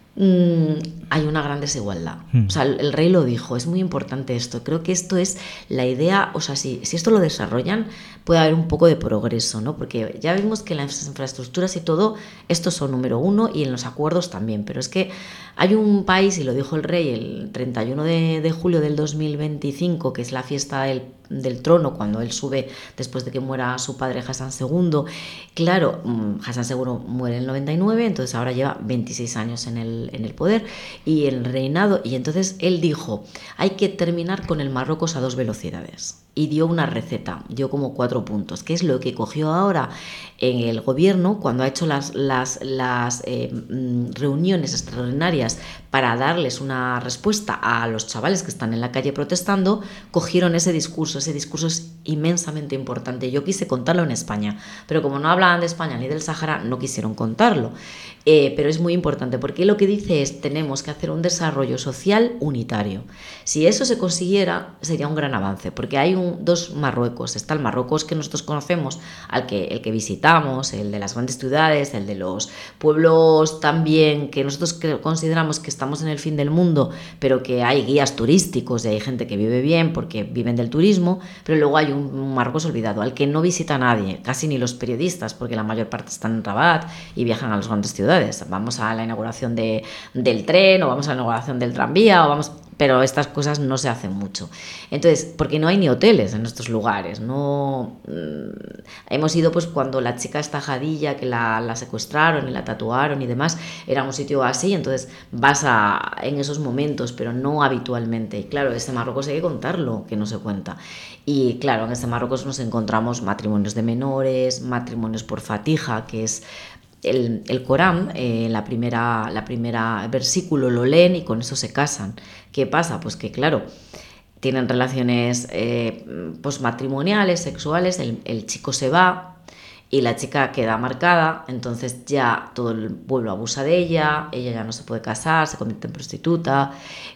Mm, hay una gran desigualdad. Hmm. O sea, el, el rey lo dijo, es muy importante esto. Creo que esto es la idea, o sea, si, si esto lo desarrollan, puede haber un poco de progreso, ¿no? Porque ya vimos que en las infraestructuras y todo, estos son número uno y en los acuerdos también, pero es que hay un país, y lo dijo el rey el treinta y uno de julio del dos mil veinticinco, que es la fiesta del del trono, cuando él sube después de que muera su padre Hassan segundo. Claro, Hassan segundo muere en el noventa y nueve, entonces ahora lleva veintiséis años en el, en el poder y el reinado, y entonces él dijo, hay que terminar con el Marruecos a dos velocidades. Y dio una receta, dio como cuatro puntos, que es lo que cogió ahora en el gobierno cuando ha hecho las, las, las eh, reuniones extraordinarias para darles una respuesta a los chavales que están en la calle protestando. Cogieron ese discurso, ese discurso es inmensamente importante. Yo quise contarlo en España, pero como no hablaban de España ni del Sáhara, no quisieron contarlo. Eh, pero es muy importante porque lo que dice es, tenemos que hacer un desarrollo social unitario. Si eso se consiguiera, sería un gran avance, porque hay un, dos Marruecos. Está el Marruecos que nosotros conocemos, al que, el que visitamos, el de las grandes ciudades, el de los pueblos también, que nosotros consideramos que estamos en el fin del mundo, pero que hay guías turísticos y hay gente que vive bien porque viven del turismo, pero luego hay un Marruecos olvidado, al que no visita nadie, casi ni los periodistas, porque la mayor parte están en Rabat y viajan a las grandes ciudades. Vamos a la inauguración de, del tren, o vamos a la inauguración del tranvía, o vamos, pero estas cosas no se hacen mucho. Entonces, porque no hay ni hoteles en estos lugares. No mmm, hemos ido pues cuando la chica esta Jadilla, que la, la secuestraron y la tatuaron y demás, era un sitio así, entonces vas a, en esos momentos, pero no habitualmente. Y claro, este Marruecos hay que contarlo, que no se cuenta. Y claro, en este Marruecos nos encontramos matrimonios de menores, matrimonios por fatija, que es El, el Corán, eh, la primera, la primera versículo lo leen y con eso se casan. ¿Qué pasa? Pues que claro, tienen relaciones eh, pues matrimoniales, sexuales, el, el chico se va y la chica queda marcada, entonces ya todo el pueblo abusa de ella, ella ya no se puede casar, se convierte en prostituta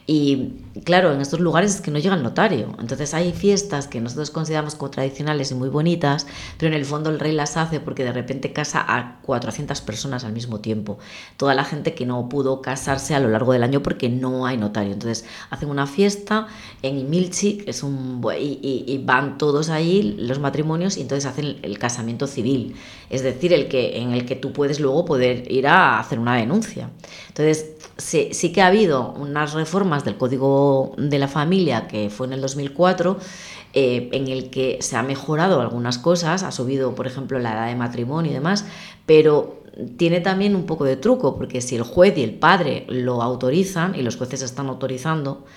y claro, en estos lugares es que no llega el notario, entonces hay fiestas que nosotros consideramos como tradicionales y muy bonitas, pero en el fondo el rey las hace porque de repente casa a cuatrocientas personas al mismo tiempo, toda la gente que no pudo casarse a lo largo del año porque no hay notario, entonces hacen una fiesta en Imilchi, que es un, y, y, y van todos ahí los matrimonios y entonces hacen el, el casamiento civil. Es decir, el que, en el que tú puedes luego poder ir a hacer una denuncia. Entonces, sí, sí que ha habido unas reformas del Código de la Familia, que fue en el dos mil cuatro, eh, en el que se ha mejorado algunas cosas, ha subido, por ejemplo, la edad de matrimonio y demás, pero tiene también un poco de truco, porque si el juez y el padre lo autorizan, y los jueces están autorizando,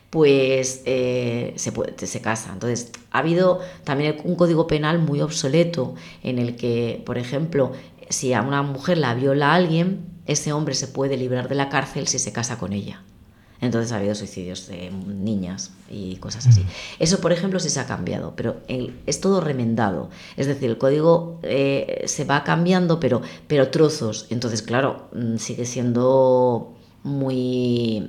pues eh, se, puede, se casa. Entonces, ha habido también un código penal muy obsoleto en el que, por ejemplo, si a una mujer la viola a alguien, ese hombre se puede librar de la cárcel si se casa con ella. Entonces ha habido suicidios de niñas y cosas así. Eso, por ejemplo, sí se ha cambiado, pero el, es todo remendado. Es decir, el código eh, se va cambiando, pero, pero trozos. Entonces, claro, sigue siendo muy...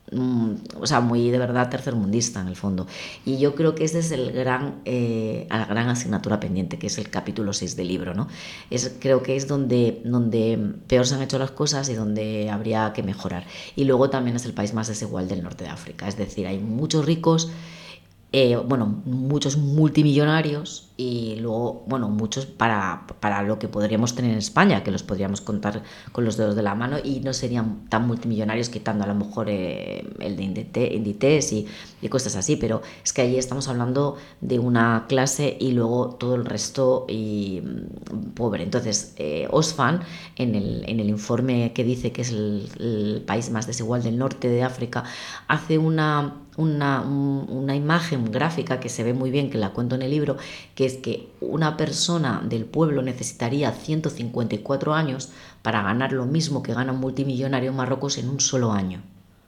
o sea, muy de verdad tercermundista en el fondo. Y yo creo que ese es el gran, eh, la gran asignatura pendiente, que es el capítulo seis del libro, ¿no? Es, creo que es donde, donde peor se han hecho las cosas y donde habría que mejorar. Y luego también es el país más desigual del norte de África, es decir, hay muchos ricos, eh, bueno, muchos multimillonarios y luego, bueno, muchos para, para lo que podríamos tener en España, que los podríamos contar con los dedos de la mano y no serían tan multimillonarios, quitando a lo mejor eh, el de Inditex y, y cosas así, pero es que allí estamos hablando de una clase y luego todo el resto y, pobre. Entonces, eh, Oxfam, en el, en el informe que dice que es el, el país más desigual del norte de África, hace una... Una, una imagen gráfica que se ve muy bien, que la cuento en el libro, que es que una persona del pueblo necesitaría ciento cincuenta y cuatro años para ganar lo mismo que gana un multimillonario en Marruecos en un solo año.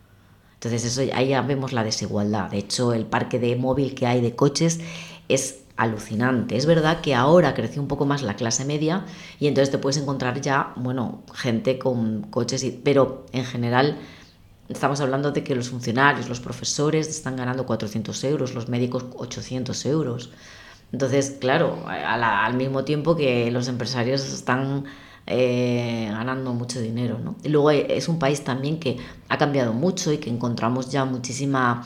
Entonces eso, ahí ya vemos la desigualdad. De hecho, el parque de móvil que hay de coches es alucinante. Es verdad que ahora creció un poco más la clase media y entonces te puedes encontrar ya, bueno, gente con coches, y, pero en general estamos hablando de que los funcionarios, los profesores están ganando cuatrocientos euros, los médicos ochocientos euros. Entonces, claro, a la, al mismo tiempo que los empresarios están eh, ganando mucho dinero, ¿no? Y luego es un país también que ha cambiado mucho y que encontramos ya muchísima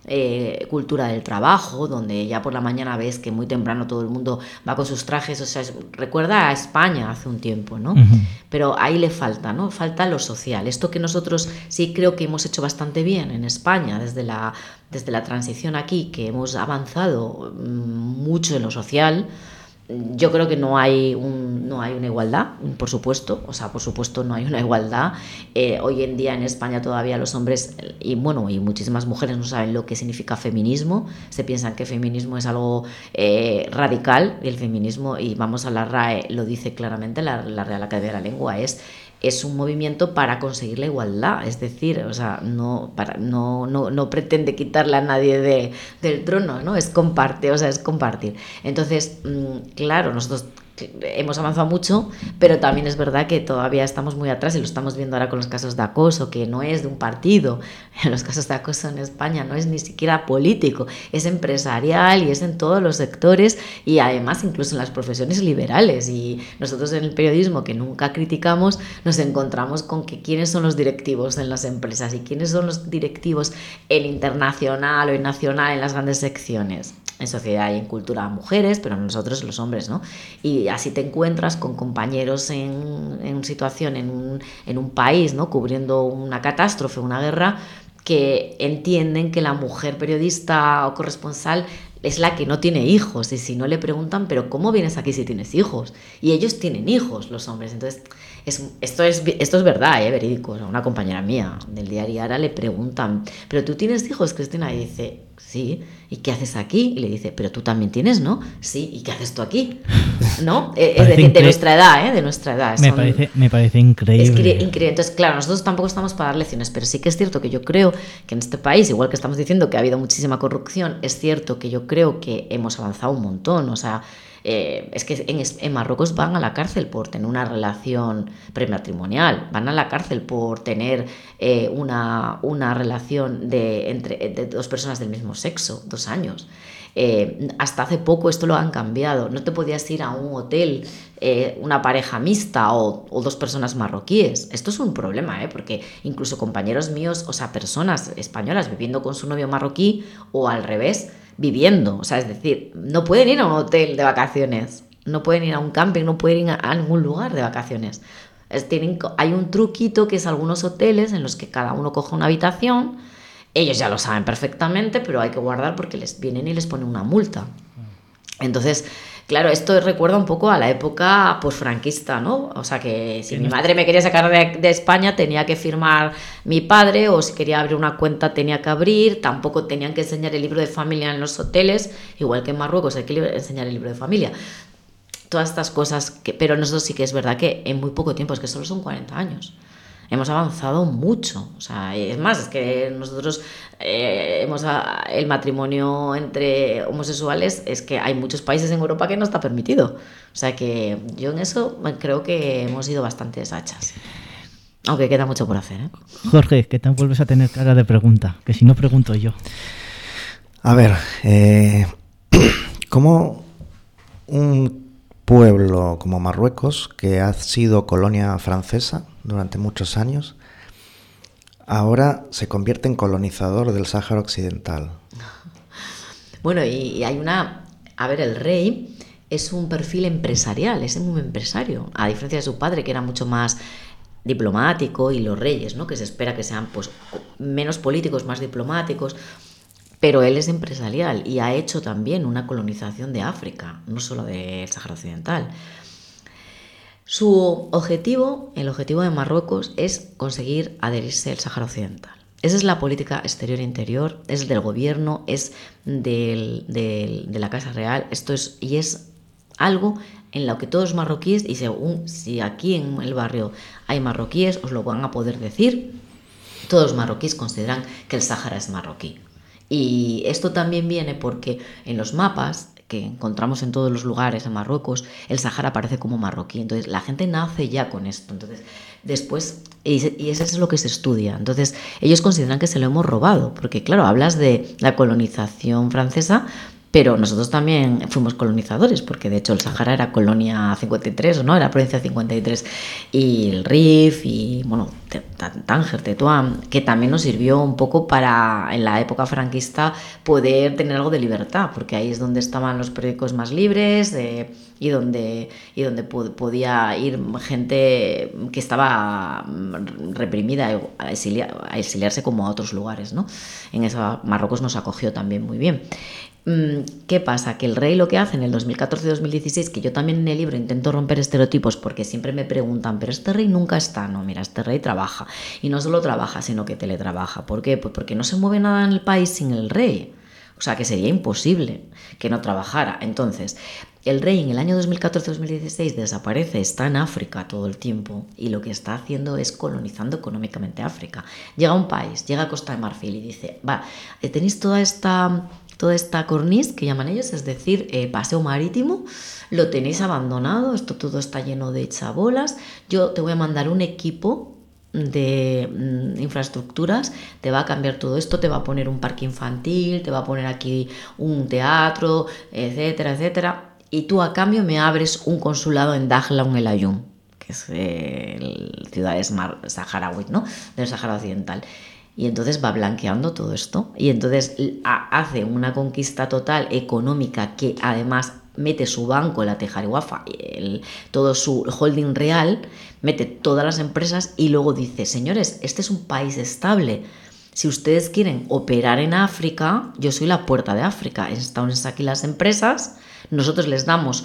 eh, cultura del trabajo, donde ya por la mañana ves que muy temprano todo el mundo va con sus trajes, o sea, es, recuerda a España hace un tiempo, ¿no? Uh-huh. Pero ahí le falta, ¿no? Falta lo social. Esto que nosotros sí creo que hemos hecho bastante bien en España desde la, desde la transición aquí, que hemos avanzado mucho en lo social. Yo creo que no hay, un, no hay una igualdad, por supuesto, o sea, por supuesto no hay una igualdad. Eh, hoy en día en España todavía los hombres y bueno, y muchísimas mujeres no saben lo que significa feminismo, se piensan que feminismo es algo eh, radical, y el feminismo, y vamos a la R A E, lo dice claramente la, la Real Academia de la Lengua, es es un movimiento para conseguir la igualdad, es decir, o sea, no, para, no, no, no pretende quitarle a nadie de, del trono, ¿no? Es comparte, o sea, es compartir. Entonces, claro, nosotros hemos avanzado mucho, pero también es verdad que todavía estamos muy atrás y lo estamos viendo ahora con los casos de acoso, que no es de un partido. En los casos de acoso en España no es ni siquiera político, es empresarial y es en todos los sectores y además incluso en las profesiones liberales. Y nosotros en el periodismo, que nunca criticamos, nos encontramos con que quiénes son los directivos en las empresas y quiénes son los directivos en internacional o en nacional en las grandes secciones. En sociedad y en cultura mujeres, pero nosotros los hombres, ¿no? Y así te encuentras con compañeros en, en situación en un, en un país, ¿no? Cubriendo una catástrofe, una guerra, que entienden que la mujer periodista o corresponsal es la que no tiene hijos, y si no le preguntan, pero ¿cómo vienes aquí si tienes hijos? Y ellos tienen hijos, los hombres. Entonces, es, esto, es, esto es verdad, ¿eh? Verídico. Una compañera mía del diario Ara le preguntan, ¿pero tú tienes hijos, Cristina? Y dice, sí. ¿Y qué haces aquí? Y le dice, pero tú también tienes, ¿no? Sí. ¿Y qué haces tú aquí? ¿No? Es decir, de nuestra edad, ¿eh? De nuestra edad. Me, Son, parece, me parece increíble. Es increíble. Entonces, claro, nosotros tampoco estamos para dar lecciones, pero sí que es cierto que yo creo que en este país, igual que estamos diciendo que ha habido muchísima corrupción, es cierto que yo creo que hemos avanzado un montón. O sea, eh, es que en, en Marruecos van a la cárcel por tener una relación prematrimonial, van a la cárcel por tener eh, una, una relación de, entre, de dos personas del mismo sexo, dos años. Eh, hasta hace poco esto lo han cambiado. No te podías ir a un hotel, eh, una pareja mixta o, o dos personas marroquíes. Esto es un problema, ¿eh? Porque incluso compañeros míos, o sea, personas españolas viviendo con su novio marroquí o al revés, viviendo. O sea, es decir, no pueden ir a un hotel de vacaciones, no pueden ir a un camping, no pueden ir a, a ningún lugar de vacaciones. Es, tienen, hay un truquito que es algunos hoteles en los que cada uno coge una habitación. Ellos ya lo saben perfectamente, pero hay que guardar porque les vienen y les ponen una multa. Entonces, claro, esto recuerda un poco a la época posfranquista, ¿no? O sea, que si mi madre me quería sacar de, de España, tenía que firmar mi padre, o si quería abrir una cuenta, tenía que abrir. Tampoco tenían que enseñar el libro de familia en los hoteles, igual que en Marruecos hay que enseñar el libro de familia. Todas estas cosas, que, pero nosotros sí que es verdad que en muy poco tiempo, es que solo son cuarenta años. Hemos avanzado mucho, o sea, es más, es que nosotros eh, hemos a, el matrimonio entre homosexuales, es que hay muchos países en Europa que no está permitido, o sea que yo en eso creo que hemos ido bastante hachas, aunque queda mucho por hacer, ¿eh? Jorge, que te vuelves a tener cara de pregunta, que si no pregunto yo. A ver, eh, ¿cómo un pueblo como Marruecos, que ha sido colonia francesa durante muchos años, ahora se convierte en colonizador del Sáhara Occidental? Bueno, y, y hay una... A ver, el rey es un perfil empresarial, es un empresario, a diferencia de su padre, que era mucho más diplomático, y los reyes, ¿no? Que se espera que sean pues menos políticos, más diplomáticos. Pero él es empresarial y ha hecho también una colonización de África, no solo del Sáhara Occidental. Su objetivo, el objetivo de Marruecos, es conseguir adherirse al Sáhara Occidental. Esa es la política exterior e interior, es del gobierno, es del, del, de la Casa Real, esto es, y es algo en lo que todos los marroquíes, y según si aquí en el barrio hay marroquíes, os lo van a poder decir, todos los marroquíes consideran que el Sáhara es marroquí. Y esto también viene porque en los mapas que encontramos en todos los lugares en Marruecos, el Sahara aparece como marroquí. Entonces la gente nace ya con esto. Entonces después, y eso es lo que se estudia. Entonces ellos consideran que se lo hemos robado, porque claro, hablas de la colonización francesa, pero nosotros también fuimos colonizadores, porque de hecho el Sahara era colonia cincuenta y tres, ¿no? Era provincia cincuenta y tres, y el Rif, y bueno, Tánger, Tetuán, que también nos sirvió un poco para, en la época franquista, poder tener algo de libertad, porque ahí es donde estaban los periódicos más libres, eh, y donde, y donde podía ir gente que estaba reprimida a, exiliar, a exiliarse como a otros lugares, ¿no? En esa Marruecos nos acogió también muy bien. ¿Qué pasa? Que el rey lo que hace en el dos mil catorce dos mil dieciséis, que yo también en el libro intento romper estereotipos, porque siempre me preguntan, pero este rey nunca está. No, mira, este rey trabaja, y no solo trabaja, sino que teletrabaja. ¿Por qué? Pues porque no se mueve nada en el país sin el rey. O sea, que sería imposible que no trabajara. Entonces, el rey en el año dos mil catorce dos mil dieciséis desaparece, está en África todo el tiempo, y lo que está haciendo es colonizando económicamente África. Llega a un país, llega a Costa de Marfil y dice, va, tenéis toda esta... toda esta corniz que llaman ellos, es decir, eh, paseo marítimo, lo tenéis abandonado, esto todo está lleno de chabolas, yo te voy a mandar un equipo de mm, infraestructuras, te va a cambiar todo esto, te va a poner un parque infantil, te va a poner aquí un teatro, etcétera, etcétera, y tú a cambio me abres un consulado en Dakhla El Ayoum, que es eh, ciudades mar- saharauis, ¿no? Del Sahara Occidental. Y entonces va blanqueando todo esto, y entonces hace una conquista total económica, que además mete su banco, la Tejar Wafa, el, todo su holding real, mete todas las empresas, y luego dice, señores, este es un país estable, si ustedes quieren operar en África, yo soy la puerta de África, están aquí las empresas, nosotros les damos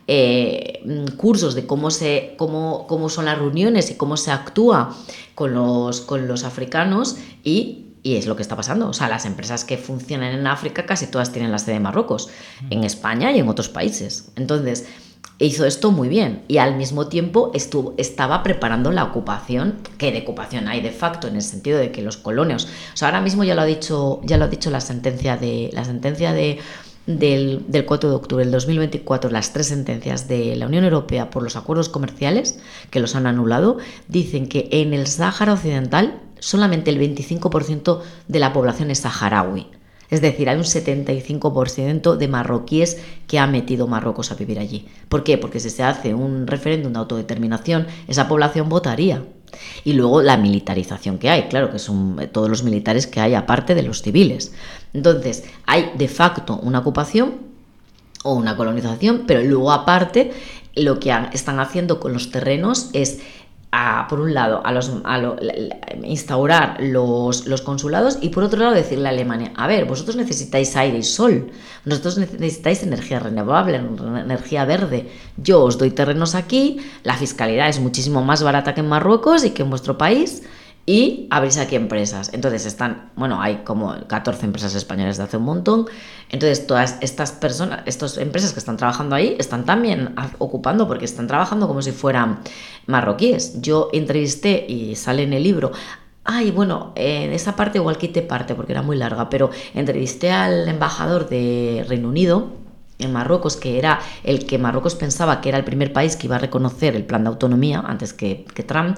Eh, cursos de cómo, se, cómo, cómo son las reuniones y cómo se actúa con los, con los africanos, y, y es lo que está pasando. O sea, las empresas que funcionan en África casi todas tienen la sede de Marruecos, en España y en otros países. Entonces hizo esto muy bien, y al mismo tiempo estuvo, estaba preparando la ocupación, que de ocupación hay de facto, en el sentido de que los colonios, o sea, ahora mismo ya lo ha dicho, ya lo ha dicho la sentencia de la sentencia de Del, del cuatro de octubre del dos mil veinticuatro, las tres sentencias de la Unión Europea por los acuerdos comerciales que los han anulado, dicen que en el Sáhara Occidental solamente el veinticinco por ciento de la población es saharaui. Es decir, hay un setenta y cinco por ciento de marroquíes que ha metido Marruecos a vivir allí. ¿Por qué? Porque si se hace un referéndum de autodeterminación, esa población votaría. Y luego la militarización que hay, claro, que son todos los militares que hay aparte de los civiles. Entonces, hay de facto una ocupación o una colonización, pero luego aparte lo que han, están haciendo con los terrenos es, a, por un lado, a los, a lo, a instaurar los, los consulados, y por otro lado decirle a Alemania, a ver, vosotros necesitáis aire y sol, vosotros necesitáis energía renovable, energía verde, yo os doy terrenos aquí, la fiscalidad es muchísimo más barata que en Marruecos y que en vuestro país, y abrís aquí empresas. Entonces están, bueno, hay como catorce empresas españolas de hace un montón. Entonces todas estas personas, estas empresas que están trabajando ahí, están también ocupando, porque están trabajando como si fueran marroquíes. Yo entrevisté, y sale en el libro, ay, bueno, en esa parte igual quité parte porque era muy larga, pero entrevisté al embajador de Reino Unido en Marruecos, que era el que Marruecos pensaba que era el primer país que iba a reconocer el plan de autonomía antes que, que Trump,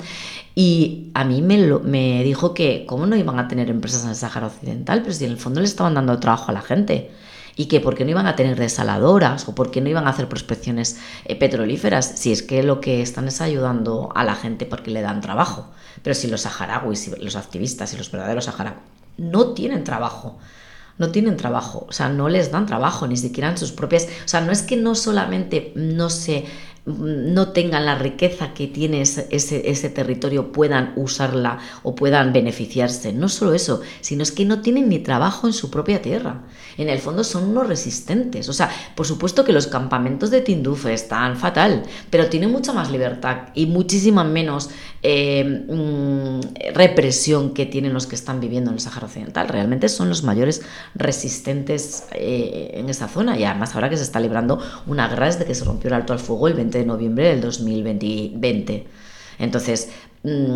y a mí me, lo, me dijo que cómo no iban a tener empresas en el Sáhara Occidental, pero si en el fondo les estaban dando trabajo a la gente, y que por qué no iban a tener desaladoras, o por qué no iban a hacer prospecciones eh, petrolíferas, si es que lo que están es ayudando a la gente porque le dan trabajo. Pero si los saharauis, los activistas y los verdaderos saharauis no tienen trabajo, no tienen trabajo, o sea, no les dan trabajo, ni siquiera en sus propias, o sea, no es que no solamente no se no tengan la riqueza que tiene ese, ese, ese territorio, puedan usarla o puedan beneficiarse, no solo eso, sino es que no tienen ni trabajo en su propia tierra. En el fondo son unos resistentes. O sea, por supuesto que los campamentos de Tindouf están fatal, pero tienen mucha más libertad y muchísima menos eh, mmm, represión que tienen los que están viviendo en el Sáhara Occidental. Realmente son los mayores resistentes eh, en esa zona, y además ahora que se está librando una guerra desde que se rompió el alto al fuego el veinte de noviembre del dos mil veinte. Entonces, mmm,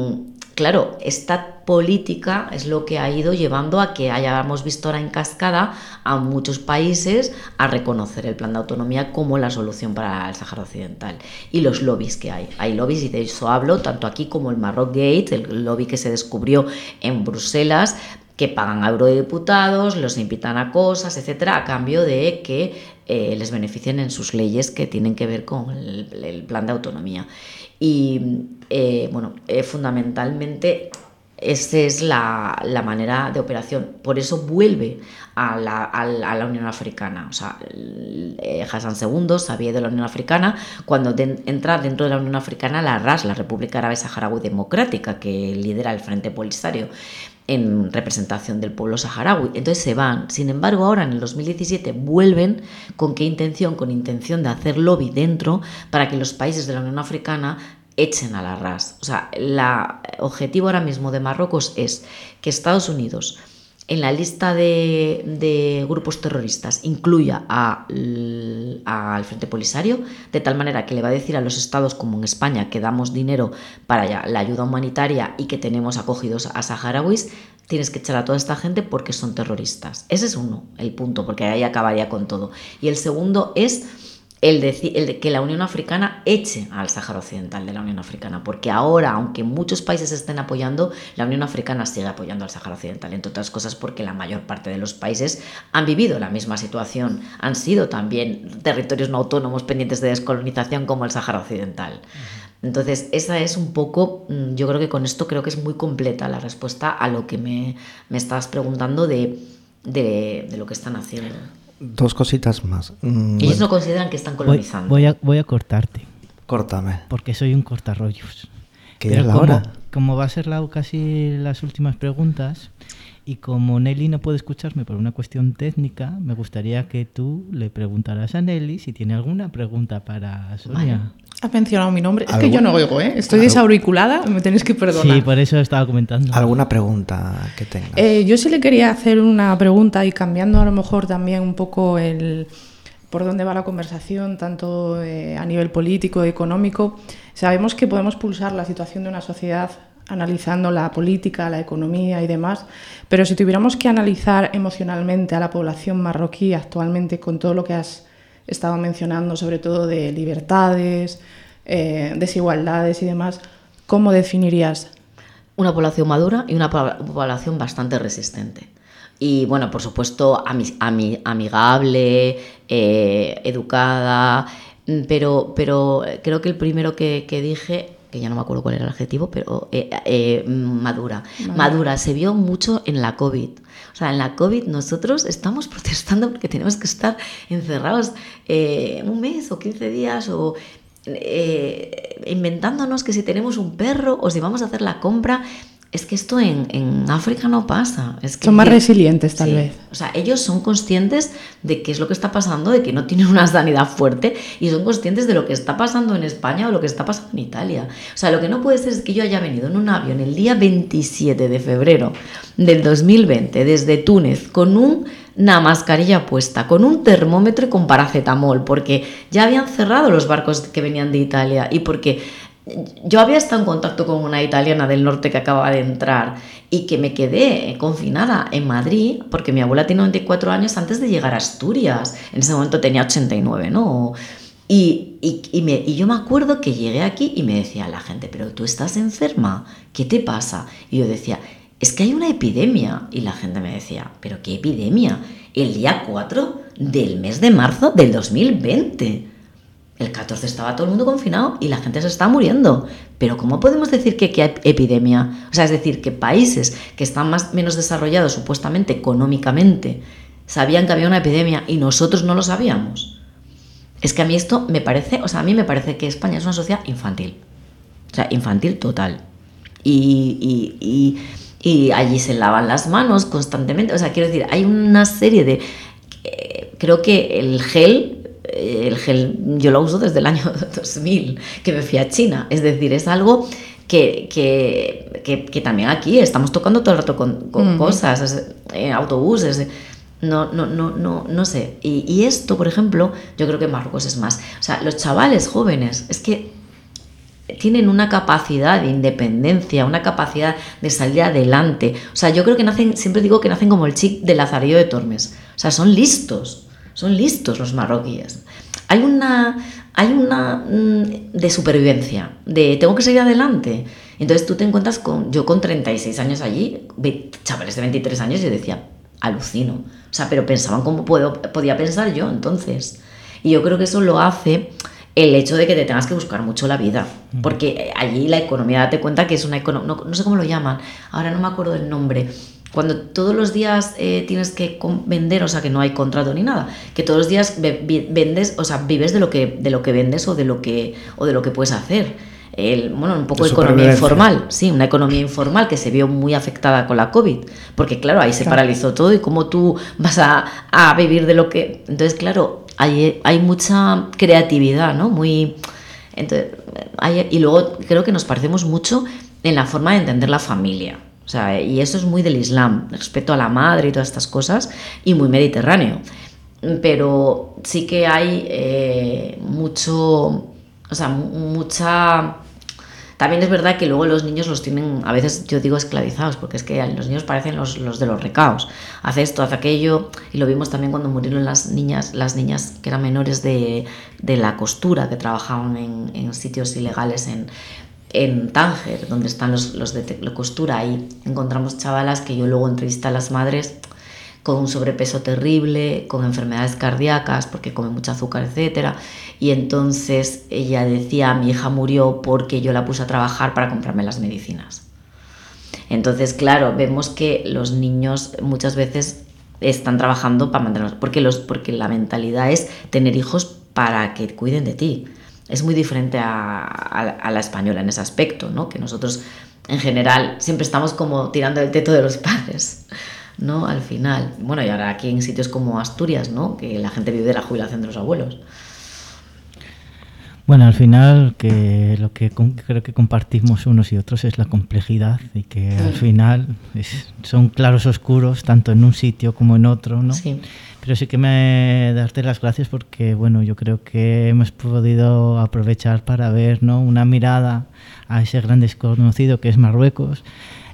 claro, esta política es lo que ha ido llevando a que hayamos visto ahora en cascada a muchos países a reconocer el plan de autonomía como la solución para el Sáhara Occidental. Y los lobbies que hay. Hay lobbies, y de eso hablo, tanto aquí como el Maroc Gate, el lobby que se descubrió en Bruselas, que pagan a eurodiputados, los invitan a cosas, etcétera, a cambio de que eh, les beneficien en sus leyes que tienen que ver con el, el plan de autonomía. Y eh, bueno, eh, fundamentalmente esa es la, la manera de operación. Por eso vuelve a la, a la, a la Unión Africana. O sea, eh, Hassan segundo sabía de la Unión Africana cuando de, entra dentro de la Unión Africana la R A S, la República Árabe Saharaui Democrática, que lidera el Frente Polisario en representación del pueblo saharaui. Entonces se van. Sin embargo, ahora en el dos mil diecisiete vuelven. ¿Con qué intención? Con intención de hacer lobby dentro para que los países de la Unión Africana echen a la R A S. O sea, el objetivo ahora mismo de Marruecos es que Estados Unidos en la lista de, de grupos terroristas incluya al Frente Polisario, de tal manera que le va a decir a los estados, como en España, que damos dinero para la ayuda humanitaria y que tenemos acogidos a saharauis, tienes que echar a toda esta gente porque son terroristas. Ese es uno, el punto, porque ahí acabaría con todo. Y el segundo es el de, el de que la Unión Africana eche al Sáhara Occidental de la Unión Africana, porque ahora, aunque muchos países estén apoyando, la Unión Africana sigue apoyando al Sáhara Occidental, entre otras cosas porque la mayor parte de los países han vivido la misma situación, han sido también territorios no autónomos pendientes de descolonización como el Sáhara Occidental. Entonces, esa es un poco, yo creo que con esto creo que es muy completa la respuesta a lo que me, me estabas preguntando de, de, de lo que están haciendo. Dos cositas más. Mm, Ellos bueno. no consideran que están colonizando. Voy, voy, a, voy a cortarte. Córtame. Porque soy un cortarrollos. Que ya es la hora. Como va a ser la, casi las últimas preguntas, y como Nelly no puede escucharme por una cuestión técnica, me gustaría que tú le preguntaras a Nelly si tiene alguna pregunta para Sonia. Vale. Ha mencionado mi nombre. Es que yo no oigo, ¿eh? Estoy desauriculada, me tenéis que perdonar. Sí, por eso estaba comentando. ¿Alguna pregunta que tengas? Eh, yo sí le quería hacer una pregunta, y cambiando a lo mejor también un poco el por dónde va la conversación, tanto eh, a nivel político, económico. Sabemos que podemos pulsar la situación de una sociedad analizando la política, la economía y demás, pero si tuviéramos que analizar emocionalmente a la población marroquí actualmente, con todo lo que has estado mencionando, sobre todo de libertades, eh, desigualdades y demás, ¿cómo definirías? Una población madura y una población bastante resistente. Y bueno, por supuesto, ami- ami- amigable, eh, educada, pero, pero creo que el primero que, que dije, que ya no me acuerdo cuál era el adjetivo, pero eh, eh, madura. Madura. Madura, se vio mucho en la COVID. O sea, en la COVID nosotros estamos protestando porque tenemos que estar encerrados eh, un mes o quince días o eh, inventándonos que si tenemos un perro o si vamos a hacer la compra. Es que esto en, en África no pasa. Es que son más resilientes, tal sí. vez. O sea, ellos son conscientes de qué es lo que está pasando, de que no tienen una sanidad fuerte, y son conscientes de lo que está pasando en España o lo que está pasando en Italia. O sea, lo que no puede ser es que yo haya venido en un avión el día veintisiete de febrero del dos mil veinte desde Túnez con un... una mascarilla puesta, con un termómetro y con paracetamol, porque ya habían cerrado los barcos que venían de Italia y porque yo había estado en contacto con una italiana del norte que acababa de entrar y que me quedé confinada en Madrid porque mi abuela tiene noventa y cuatro años antes de llegar a Asturias. En ese momento tenía ochenta y nueve, ¿no? Y, y, y, me, y yo me acuerdo que llegué aquí y me decía la gente, pero tú estás enferma, ¿qué te pasa? Y yo decía, es que hay una epidemia. Y la gente me decía, ¿pero qué epidemia? El día cuatro del mes de marzo del dos mil veinte. El catorce estaba todo el mundo confinado y la gente se está muriendo. Pero ¿cómo podemos decir que, que hay epidemia? O sea, es decir, que países que están más menos desarrollados supuestamente económicamente sabían que había una epidemia y nosotros no lo sabíamos. Es que a mí esto me parece, o sea, a mí me parece que España es una sociedad infantil. O sea, infantil total. Y... y, y Y allí se lavan las manos constantemente. O sea, quiero decir, hay una serie de... Eh, creo que el gel, eh, el gel yo lo uso desde el año dos mil, que me fui a China. Es decir, es algo que, que, que, que también aquí estamos tocando todo el rato con, con mm. cosas, es, en autobuses... No, no, no, no, no sé. Y, y esto, por ejemplo, yo creo que en Marruecos es más. O sea, los chavales jóvenes, es que tienen una capacidad de independencia, una capacidad de salir adelante. O sea, yo creo que nacen, siempre digo que nacen como el chic de Lazarillo de Tormes. O sea, son listos, son listos los marroquíes. Hay una, hay una mmm, de supervivencia, de tengo que seguir adelante. Entonces tú te encuentras con, yo con treinta y seis años allí, chavales de veintitrés años, yo decía, alucino. O sea, pero pensaban cómo puedo, podía pensar yo entonces. Y yo creo que eso lo hace el hecho de que te tengas que buscar mucho la vida, porque allí la economía, date cuenta que es una economía, no, no sé cómo lo llaman, ahora no me acuerdo el nombre, cuando todos los días eh, tienes que vender, o sea que no hay contrato ni nada, que todos los días vendes, o sea, vives de lo que, de lo que vendes o de lo que, o de lo que puedes hacer. El, bueno, un poco de economía informal, sí, una economía informal que se vio muy afectada con la COVID, porque claro, ahí se claro. paralizó todo y cómo tú vas a, a vivir de lo que... Entonces, claro, hay, hay mucha creatividad, ¿no? Muy... Entonces, hay, y luego creo que nos parecemos mucho en la forma de entender la familia. O sea, y eso es muy del Islam, respecto a la madre y todas estas cosas, y muy mediterráneo. Pero sí que hay eh, mucho... O sea, mucha... También es verdad que luego los niños los tienen, a veces yo digo esclavizados, porque es que los niños parecen los, los de los recaos. Hace esto, hace aquello, y lo vimos también cuando murieron las niñas, las niñas que eran menores de, de la costura, que trabajaban en, en sitios ilegales en, en Tánger, donde están los, los de la costura. Ahí encontramos chavalas que yo luego entrevisté a las madres con un sobrepeso terrible, con enfermedades cardíacas, porque come mucho azúcar, etcétera. Y entonces ella decía, mi hija murió porque yo la puse a trabajar para comprarme las medicinas. Entonces, claro, vemos que los niños muchas veces están trabajando para mantenerlos, porque, los, porque la mentalidad es tener hijos para que cuiden de ti. Es muy diferente a, a, a la española en ese aspecto, ¿no? Que nosotros, en general, siempre estamos como tirando el teto de los padres, ¿no? Al final. Bueno, y ahora aquí en sitios como Asturias, ¿no? Que la gente vive de la jubilación de los abuelos. Bueno, al final que lo que con, creo que compartimos unos y otros es la complejidad y que sí. al final es, son claros oscuros tanto en un sitio como en otro, ¿no? Sí. Pero sí que me darte las gracias porque, bueno, yo creo que hemos podido aprovechar para ver, ¿no? Una mirada a ese gran desconocido que es Marruecos.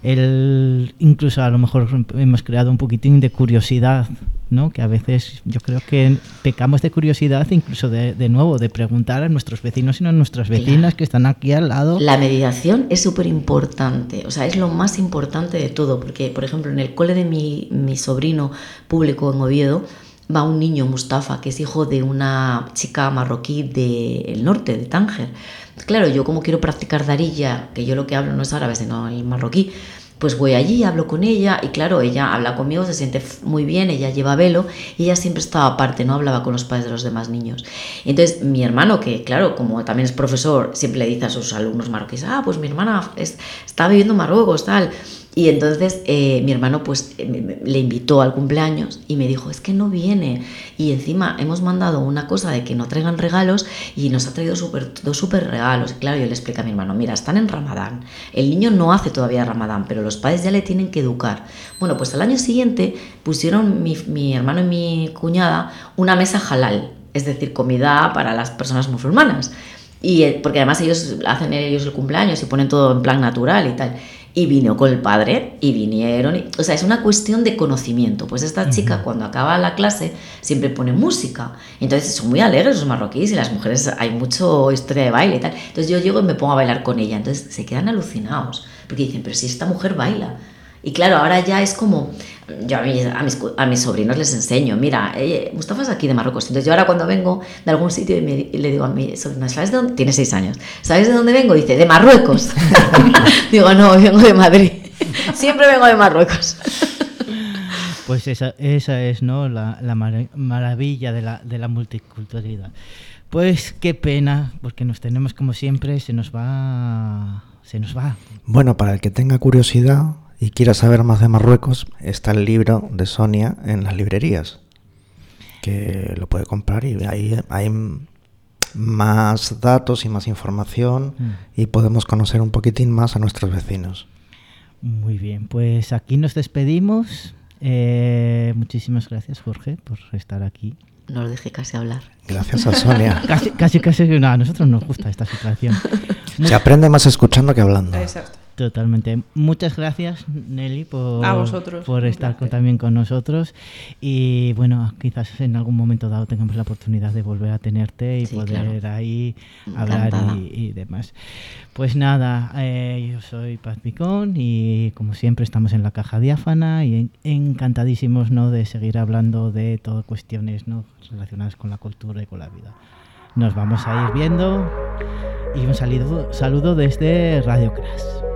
El, incluso a lo mejor hemos creado un poquitín de curiosidad, ¿no? Que a veces yo creo que pecamos de curiosidad, incluso de, de nuevo, de preguntar a nuestros vecinos y no a nuestras vecinas claro. que están aquí al lado. La mediación es súper importante, o sea, es lo más importante de todo, porque, por ejemplo, en el cole de mi, mi sobrino público en Oviedo, va un niño, Mustafa, que es hijo de una chica marroquí del norte, de Tánger. Claro, yo como quiero practicar darilla, que yo lo que hablo no es árabe, sino el marroquí, pues voy allí, hablo con ella y claro, ella habla conmigo, se siente muy bien, ella lleva velo y ella siempre estaba aparte, no hablaba con los padres de los demás niños. Entonces mi hermano, que claro, como también es profesor, siempre le dice a sus alumnos marroquíes, ah, pues mi hermana es, está viviendo en Marruecos, tal. Y entonces eh, mi hermano pues eh, le invitó al cumpleaños y me dijo, es que no viene. Y encima hemos mandado una cosa de que no traigan regalos y nos ha traído super, dos súper regalos. Y claro, yo le explico a mi hermano, mira, están en Ramadán. El niño no hace todavía Ramadán, pero los padres ya le tienen que educar. Bueno, pues al año siguiente pusieron mi, mi hermano y mi cuñada una mesa halal, es decir, comida para las personas musulmanas. Y, porque además ellos hacen ellos el cumpleaños y ponen todo en plan natural y tal. Y vino con el padre y vinieron. Y, o sea, es una cuestión de conocimiento. Pues esta chica, uh-huh. cuando acaba la clase, siempre pone música. Entonces son muy alegres los marroquíes y las mujeres, hay mucho historia de baile y tal. Entonces yo llego y me pongo a bailar con ella. Entonces se quedan alucinados. Porque dicen, pero si esta mujer baila. Y claro, ahora ya es como... Yo a, mí, a, mis, a mis sobrinos les enseño, mira, eh, Mustafa es aquí de Marruecos. Entonces yo ahora cuando vengo de algún sitio y, me, y le digo a mi sobrino, ¿sabes de dónde? Tiene seis años. ¿Sabes de dónde vengo? Y dice, de Marruecos. Digo, no, vengo de Madrid. Siempre vengo de Marruecos. Pues esa, esa es, ¿no? la, la mar- maravilla de la, de la multiculturalidad. Pues qué pena, porque nos tenemos como siempre, se nos va... Se nos va. Bueno, para el que tenga curiosidad y quiera saber más de Marruecos, está el libro de Sonia en las librerías, que lo puede comprar y ahí hay más datos y más información mm. y podemos conocer un poquitín más a nuestros vecinos. Muy bien, pues aquí nos despedimos. Eh, muchísimas gracias, Jorge, por estar aquí. nos deje casi hablar. Gracias a Sonia. Casi, casi, casi, no, a nosotros nos gusta esta situación. Se aprende más escuchando que hablando. Exacto. Totalmente. Muchas gracias, Nelly, por, A vosotros, por un estar con- placer. también con nosotros. Y bueno, quizás en algún momento dado tengamos la oportunidad de volver a tenerte y Sí, poder claro. ahí hablar Encantada. y, y demás. Pues nada, eh, yo soy Paz Picón y como siempre estamos en la caja diáfana y en- encantadísimos, ¿no?, de seguir hablando de todas cuestiones, ¿no?, relacionadas con la cultura y con la vida. Nos vamos a ir viendo y un saludo, saludo desde Radio Crash.